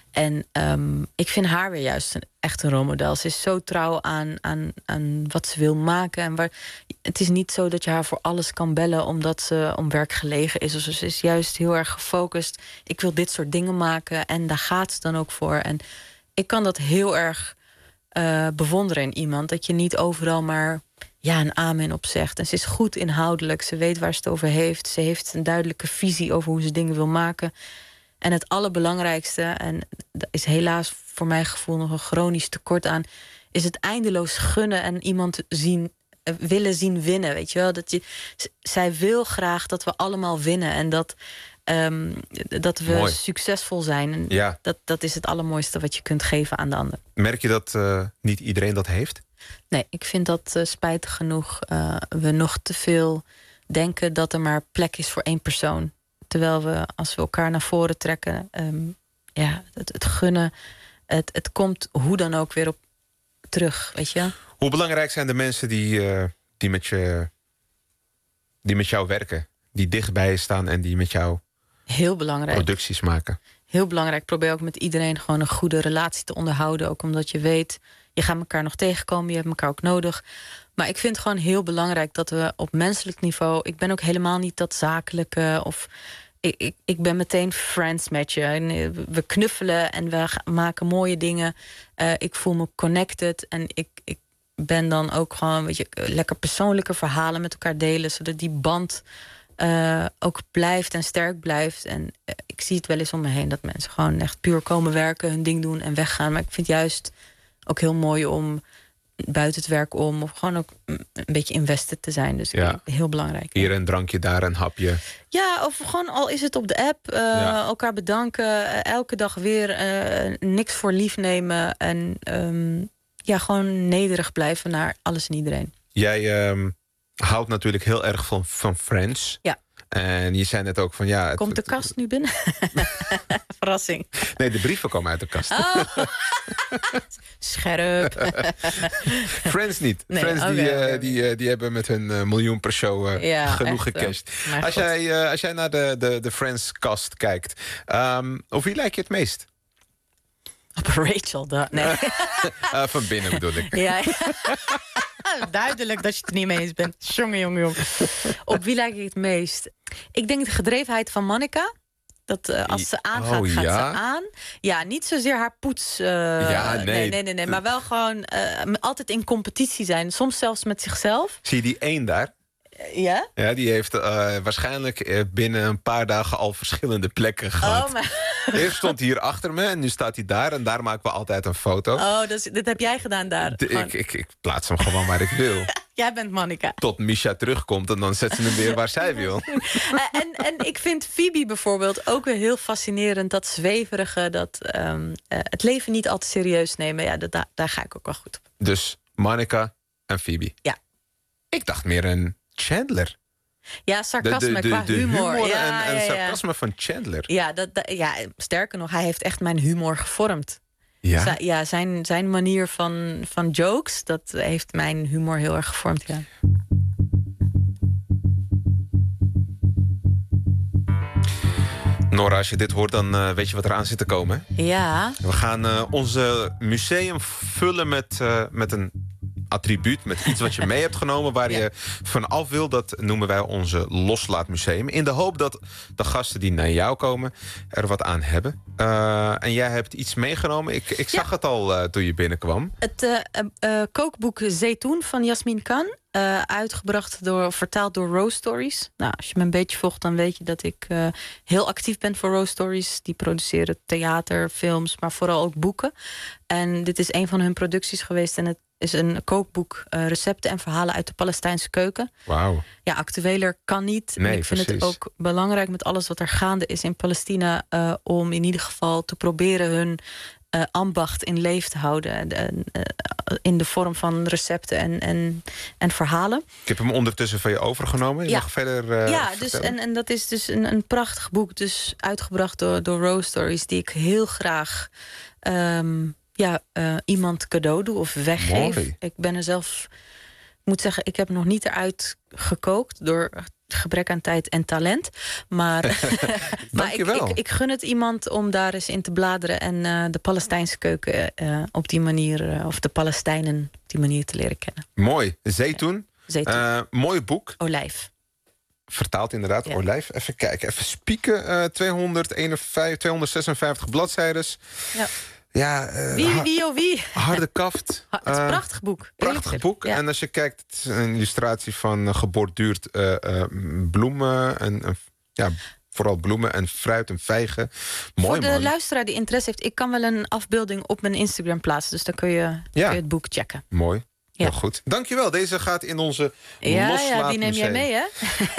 [SPEAKER 3] En um, ik vind haar weer juist een echt een rolmodel. Ze is zo trouw aan, aan, aan wat ze wil maken. En waar, het is niet zo dat je haar voor alles kan bellen omdat ze om werk gelegen is. Dus ze is juist heel erg gefocust. Ik wil dit soort dingen maken en daar gaat ze dan ook voor. En ik kan dat heel erg uh, bewonderen in iemand. Dat je niet overal maar ja en amen op zegt. En ze is goed inhoudelijk. Ze weet waar ze het over heeft. Ze heeft een duidelijke visie over hoe ze dingen wil maken. En het allerbelangrijkste, en dat is helaas voor mijn gevoel nog een chronisch tekort aan, is het eindeloos gunnen en iemand zien, willen zien winnen. Weet je wel? Dat je, zij wil graag dat we allemaal winnen en dat, um, dat we
[SPEAKER 4] Mooi.
[SPEAKER 3] succesvol zijn. En
[SPEAKER 4] ja.
[SPEAKER 3] dat, dat is het allermooiste wat je kunt geven aan de ander.
[SPEAKER 4] Merk je dat uh, niet iedereen dat heeft?
[SPEAKER 3] Nee, ik vind dat uh, spijtig genoeg uh, we nog te veel denken dat er maar plek is voor één persoon. Terwijl we, als we elkaar naar voren trekken, um, ja, het, het gunnen, het, het komt hoe dan ook weer op terug, weet je?
[SPEAKER 4] Hoe belangrijk zijn de mensen die, uh, die, met, je, die met jou werken? Die dichtbij je staan en die met jou
[SPEAKER 3] heel belangrijk.
[SPEAKER 4] producties maken?
[SPEAKER 3] Heel belangrijk. Probeer ook met iedereen gewoon een goede relatie te onderhouden. Ook omdat je weet, je gaat elkaar nog tegenkomen, je hebt elkaar ook nodig. Maar ik vind het gewoon heel belangrijk dat we op menselijk niveau, ik ben ook helemaal niet dat zakelijke of ik, ik, ik ben meteen friends met je. En we knuffelen en we maken mooie dingen. Uh, ik voel me connected en ik, ik ben dan ook gewoon, weet je, lekker persoonlijke verhalen met elkaar delen, zodat die band uh, ook blijft en sterk blijft. En uh, ik zie het wel eens om me heen dat mensen gewoon echt puur komen werken, hun ding doen en weggaan. Maar ik vind juist ook heel mooi om buiten het werk om, of gewoon ook een beetje invested te zijn. Dus
[SPEAKER 4] ja.
[SPEAKER 3] heel belangrijk.
[SPEAKER 4] Hier een drankje, daar een hapje.
[SPEAKER 3] Ja, of gewoon al is het op de app, uh, ja. elkaar bedanken, uh, elke dag weer uh, niks voor lief nemen en um, ja, gewoon nederig blijven naar alles en iedereen.
[SPEAKER 4] Jij um, houdt natuurlijk heel erg van, van Friends.
[SPEAKER 3] Ja.
[SPEAKER 4] En je zei net ook van ja... Het,
[SPEAKER 3] Komt de kast nu binnen? Verrassing.
[SPEAKER 4] Nee, de brieven komen uit de kast.
[SPEAKER 3] Oh. Scherp.
[SPEAKER 4] Friends niet.
[SPEAKER 3] Nee,
[SPEAKER 4] Friends
[SPEAKER 3] okay,
[SPEAKER 4] die, uh,
[SPEAKER 3] okay.
[SPEAKER 4] die, uh, die hebben met hun uh, miljoen per show uh,
[SPEAKER 3] ja,
[SPEAKER 4] genoeg
[SPEAKER 3] echt,
[SPEAKER 4] gecashed.
[SPEAKER 3] uh,
[SPEAKER 4] als, jij, uh, als jij naar de, de, de Friends cast kijkt, um, op wie lijk je het meest?
[SPEAKER 3] Op Rachel, dat. Nee.
[SPEAKER 4] uh, van binnen bedoel ik.
[SPEAKER 3] Ja. Duidelijk dat je het er niet mee eens bent. Jongen, jongen, jongen. Op wie lijk ik het meest? Ik denk de gedrevenheid van Monica. Dat uh, als ze aangaat,
[SPEAKER 4] oh,
[SPEAKER 3] gaat
[SPEAKER 4] ja?
[SPEAKER 3] ze aan. Ja, niet zozeer haar poets. Uh,
[SPEAKER 4] ja, nee.
[SPEAKER 3] nee, nee, nee, nee. Maar wel gewoon uh, altijd in competitie zijn. Soms zelfs met zichzelf.
[SPEAKER 4] Zie je die één daar?
[SPEAKER 3] Ja?
[SPEAKER 4] Ja, die heeft uh, waarschijnlijk binnen een paar dagen al verschillende plekken gehad.
[SPEAKER 3] Oh, maar...
[SPEAKER 4] Eerst stond hij hier achter me en nu staat hij daar. En daar maken we altijd een foto.
[SPEAKER 3] Oh, dus, dit heb jij gedaan daar?
[SPEAKER 4] De, ik, ik, ik plaats hem gewoon waar ik wil.
[SPEAKER 3] Jij bent Monica.
[SPEAKER 4] Tot Misha terugkomt en dan zet ze hem weer waar zij wil.
[SPEAKER 3] en, en ik vind Phoebe bijvoorbeeld ook weer heel fascinerend. Dat zweverige, dat um, uh, het leven niet al te serieus nemen. Ja, dat, daar ga ik ook wel goed op.
[SPEAKER 4] Dus Monica en Phoebe.
[SPEAKER 3] Ja.
[SPEAKER 4] Ik dacht meer een Chandler.
[SPEAKER 3] Ja, sarcasme
[SPEAKER 4] de, de, de,
[SPEAKER 3] qua
[SPEAKER 4] de
[SPEAKER 3] humor.
[SPEAKER 4] humor
[SPEAKER 3] ja,
[SPEAKER 4] en, en
[SPEAKER 3] ja, ja.
[SPEAKER 4] sarcasme van Chandler.
[SPEAKER 3] Ja, dat, dat, ja, sterker nog, hij heeft echt mijn humor gevormd.
[SPEAKER 4] Ja?
[SPEAKER 3] Z- ja, zijn, zijn manier van, van jokes, dat heeft mijn humor heel erg gevormd, ja.
[SPEAKER 4] Nora, als je dit hoort, dan uh, weet je wat eraan zit te komen.
[SPEAKER 3] Ja.
[SPEAKER 4] We gaan uh, onze museum vullen met, uh, met een attribuut, met iets wat je mee hebt genomen waar ja. je vanaf wil. Dat noemen wij onze loslaatmuseum. In de hoop dat de gasten die naar jou komen er wat aan hebben. Uh, en jij hebt iets meegenomen. Ik, ik zag ja. het al uh, toen je binnenkwam.
[SPEAKER 3] Het uh, uh, kookboek Zeytoun van Yasmin Khan. Uh, uitgebracht door, vertaald door Rose Stories. Nou, als je me een beetje volgt, dan weet je dat ik uh, heel actief ben voor Rose Stories. Die produceren theater, films, maar vooral ook boeken. En dit is een van hun producties geweest. En het is een kookboek, uh, recepten en verhalen uit de Palestijnse keuken.
[SPEAKER 4] Wauw.
[SPEAKER 3] Ja, actueler kan niet.
[SPEAKER 4] Nee,
[SPEAKER 3] en ik vind
[SPEAKER 4] precies.
[SPEAKER 3] het ook belangrijk met alles wat er gaande is in Palestina, Uh, om in ieder geval te proberen hun Uh, ambacht in leven te houden. Uh, uh, in de vorm van recepten en, en, en verhalen.
[SPEAKER 4] Ik heb hem ondertussen van je overgenomen. Je
[SPEAKER 3] ja.
[SPEAKER 4] mag verder uh,
[SPEAKER 3] Ja, dus, en, en dat is dus een, een prachtig boek. Dus uitgebracht door, door Rose Stories. Die ik heel graag um, ja, uh, iemand cadeau doe of weggeef.
[SPEAKER 4] Mooi.
[SPEAKER 3] Ik ben er zelf moet zeggen, ik heb nog niet eruit gekookt door gebrek aan tijd en talent. Maar, maar ik, ik, ik gun het iemand om daar eens in te bladeren en uh, de Palestijnse keuken uh, op die manier, uh, of de Palestijnen op die manier te leren kennen.
[SPEAKER 4] Mooi. Zeytoen.
[SPEAKER 3] Zeytoen.
[SPEAKER 4] Uh, mooi boek.
[SPEAKER 3] Olijf.
[SPEAKER 4] Vertaald inderdaad, ja. Olijf. Even kijken, even spieken. Uh, tweehonderdeenenvijftig, tweehonderdzesenvijftig bladzijden. Ja. Ja, uh,
[SPEAKER 3] wie, wie, oh wie?
[SPEAKER 4] Harde kaft.
[SPEAKER 3] Ha, het is een prachtig boek.
[SPEAKER 4] Prachtig boek. Ja. En als je kijkt, het is een illustratie van uh, geborduurd uh, uh, bloemen. En uh, ja, vooral bloemen en fruit en vijgen. Mooi,
[SPEAKER 3] Voor de
[SPEAKER 4] man.
[SPEAKER 3] luisteraar die interesse heeft, ik kan wel een afbeelding op mijn Instagram plaatsen. Dus dan kun je, ja. kun je het boek checken.
[SPEAKER 4] Mooi.
[SPEAKER 3] Ja.
[SPEAKER 4] Heel goed. Dankjewel. Deze gaat in onze
[SPEAKER 3] ja,
[SPEAKER 4] loslaatmuseum.
[SPEAKER 3] Ja, die neem jij mee, hè?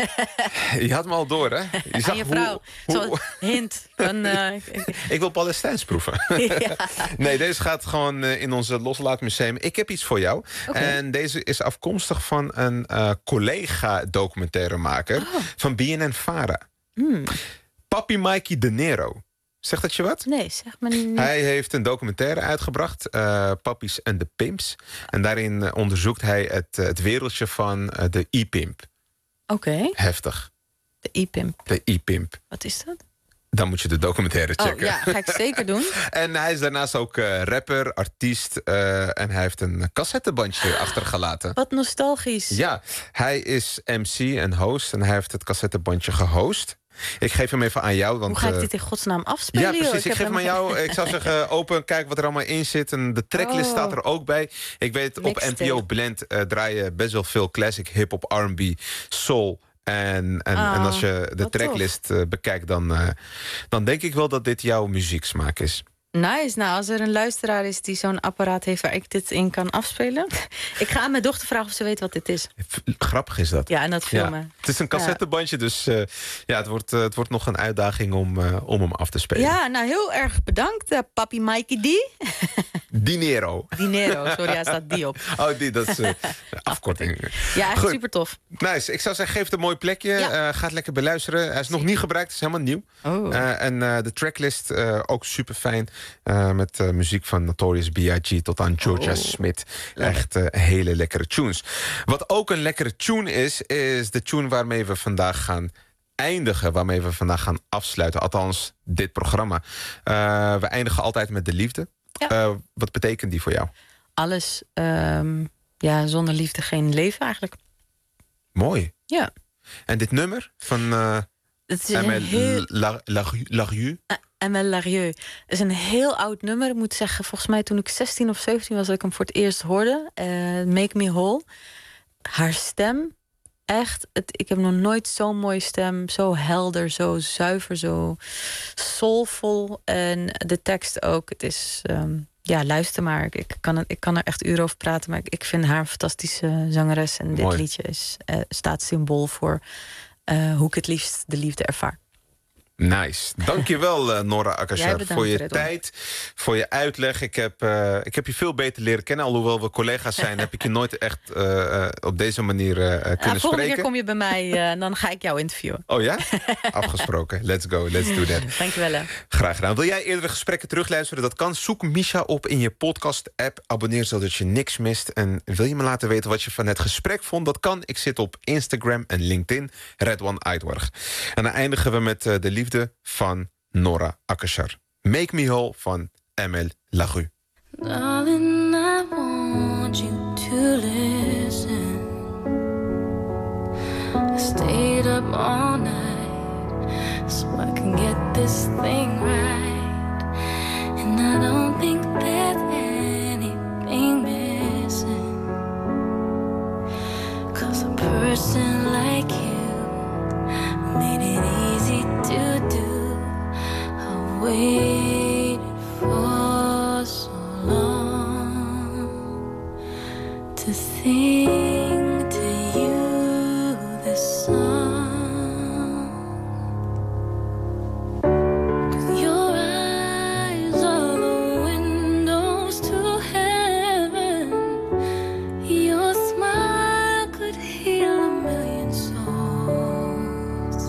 [SPEAKER 4] Je had me al door, hè? Je zag
[SPEAKER 3] aan je vrouw.
[SPEAKER 4] Hoe, hoe...
[SPEAKER 3] Zo, hint. Van, uh...
[SPEAKER 4] ik wil Palestijns proeven. Ja. Nee, deze gaat gewoon uh, in onze loslaatmuseum. Ik heb iets voor jou. Okay. En deze is afkomstig van een uh, collega-documentairemaker oh. van B N N-Vara. Hmm. Papi Mikey De Niro. Zegt dat je wat?
[SPEAKER 3] Nee, zeg maar niet.
[SPEAKER 4] Hij heeft een documentaire uitgebracht, uh, Pappies en de Pimps. En daarin uh, onderzoekt hij het, uh, het wereldje van uh, de e-pimp.
[SPEAKER 3] Oké. Okay.
[SPEAKER 4] Heftig.
[SPEAKER 3] De e-pimp.
[SPEAKER 4] De e-pimp.
[SPEAKER 3] Wat is dat?
[SPEAKER 4] Dan moet je de documentaire checken.
[SPEAKER 3] Oh, ja, ga ik zeker doen.
[SPEAKER 4] En hij is daarnaast ook uh, rapper, artiest. Uh, en hij heeft een cassettebandje achtergelaten.
[SPEAKER 3] Wat nostalgisch.
[SPEAKER 4] Ja, hij is M C en host. En hij heeft het cassettebandje gehost. Ik geef hem even aan jou. Want,
[SPEAKER 3] hoe ga ik
[SPEAKER 4] uh,
[SPEAKER 3] dit in godsnaam afspelen?
[SPEAKER 4] Ja, precies.
[SPEAKER 3] Joh?
[SPEAKER 4] Ik, ik geef hem aan jou. Ik zou zeggen, open, kijk wat er allemaal in zit. En de tracklist oh. staat er ook bij. Ik weet, op N P O Blend uh, draaien best wel veel classic hip-hop, R en B, soul. En, en, oh, en als je de tracklist uh, bekijkt, dan, uh, dan denk ik wel dat dit jouw muzieksmaak is.
[SPEAKER 3] Nice. Nou, als er een luisteraar is die zo'n apparaat heeft waar ik dit in kan afspelen. Ik ga aan mijn dochter vragen of ze weet wat dit is.
[SPEAKER 4] Grappig is dat.
[SPEAKER 3] Ja, en dat filmen.
[SPEAKER 4] Ja. Het is een cassettebandje, ja. dus uh, ja, het, wordt, uh, het wordt nog een uitdaging om, uh, om hem af te spelen.
[SPEAKER 3] Ja, nou heel erg bedankt, uh, papi Mikey D.
[SPEAKER 4] Dinero.
[SPEAKER 3] Dinero, sorry, hij staat die op.
[SPEAKER 4] Oh, die, dat is uh, afkorting.
[SPEAKER 3] Ja, echt super tof.
[SPEAKER 4] Nice. Ik zou zeggen, geef het een mooi plekje. Ja. Uh, ga het lekker beluisteren. Hij is nog niet gebruikt, het is helemaal nieuw. Oh. Uh, en uh, de tracklist uh, ook super fijn. Uh, met uh, muziek van Notorious B I G tot aan Georgia oh. Smith. Echt uh, hele lekkere tunes. Wat ook een lekkere tune is, is de tune waarmee we vandaag gaan eindigen. Waarmee we vandaag gaan afsluiten. Althans, dit programma. Uh, we eindigen altijd met de liefde. Ja. Uh, wat betekent die voor jou?
[SPEAKER 3] Alles. Um, ja, zonder liefde geen leven eigenlijk.
[SPEAKER 4] Mooi.
[SPEAKER 3] Ja.
[SPEAKER 4] En dit nummer van uh,
[SPEAKER 3] het is Amel heel...
[SPEAKER 4] Larieux?
[SPEAKER 3] Amel Larieux is een heel oud nummer. Ik moet zeggen, volgens mij toen ik zestien of zeventien was, dat ik hem voor het eerst hoorde. Uh, Make Me Whole. Haar stem, echt. Het, ik heb nog nooit zo'n mooie stem. Zo helder, zo zuiver, zo soulvol. En de tekst ook. Het is, um, ja, luister maar. Ik, ik, kan, ik kan er echt uren over praten. Maar ik, ik vind haar een fantastische zangeres. En dit Mooi. liedje is, uh, staat symbool voor uh, hoe ik het liefst de liefde ervaar.
[SPEAKER 4] Nice. Dankjewel, uh, Nora Akashar, voor je Redon. tijd, voor je uitleg. Ik heb, uh, ik heb je veel beter leren kennen. Alhoewel we collega's zijn, heb ik je nooit echt uh, uh, op deze manier uh, kunnen
[SPEAKER 3] uh, volgende
[SPEAKER 4] spreken.
[SPEAKER 3] Volgende keer kom je bij mij uh, en dan ga ik jou interviewen.
[SPEAKER 4] Oh ja? Afgesproken. Let's go, let's do that.
[SPEAKER 3] Dankjewel. Hè.
[SPEAKER 4] Graag gedaan. Wil jij eerdere gesprekken terugluisteren? Dat kan. Zoek Misha op in je podcast-app. Abonneer zodat je niks mist. En wil je me laten weten wat je van het gesprek vond? Dat kan. Ik zit op Instagram en LinkedIn. Redwan Aydwarg. En dan eindigen we met uh, de liefde van Nora Akashar. Make Me Whole van Amel Larieux.
[SPEAKER 8] Darling, I want you to listen. I stayed up all night so I can get this thing right. And I don't think there's anything missing. 'Cause a person like you made it easy to do. I waited for so long to sing to you this song. 'Cause your eyes are the windows to heaven. Your smile could heal a million souls.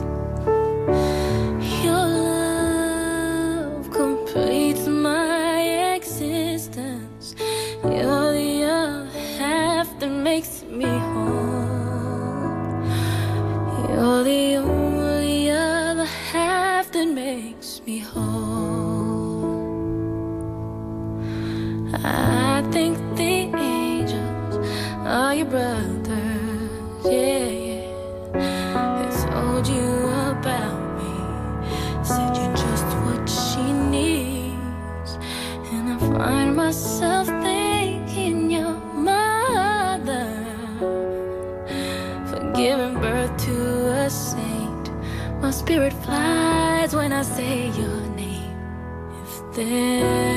[SPEAKER 8] Your love completes my existence. You're the other half that makes me all your brothers, yeah, yeah. They told you about me, said you're just what she needs. And I find myself thinking your mother for giving birth to a saint. My spirit flies when I say your name. If there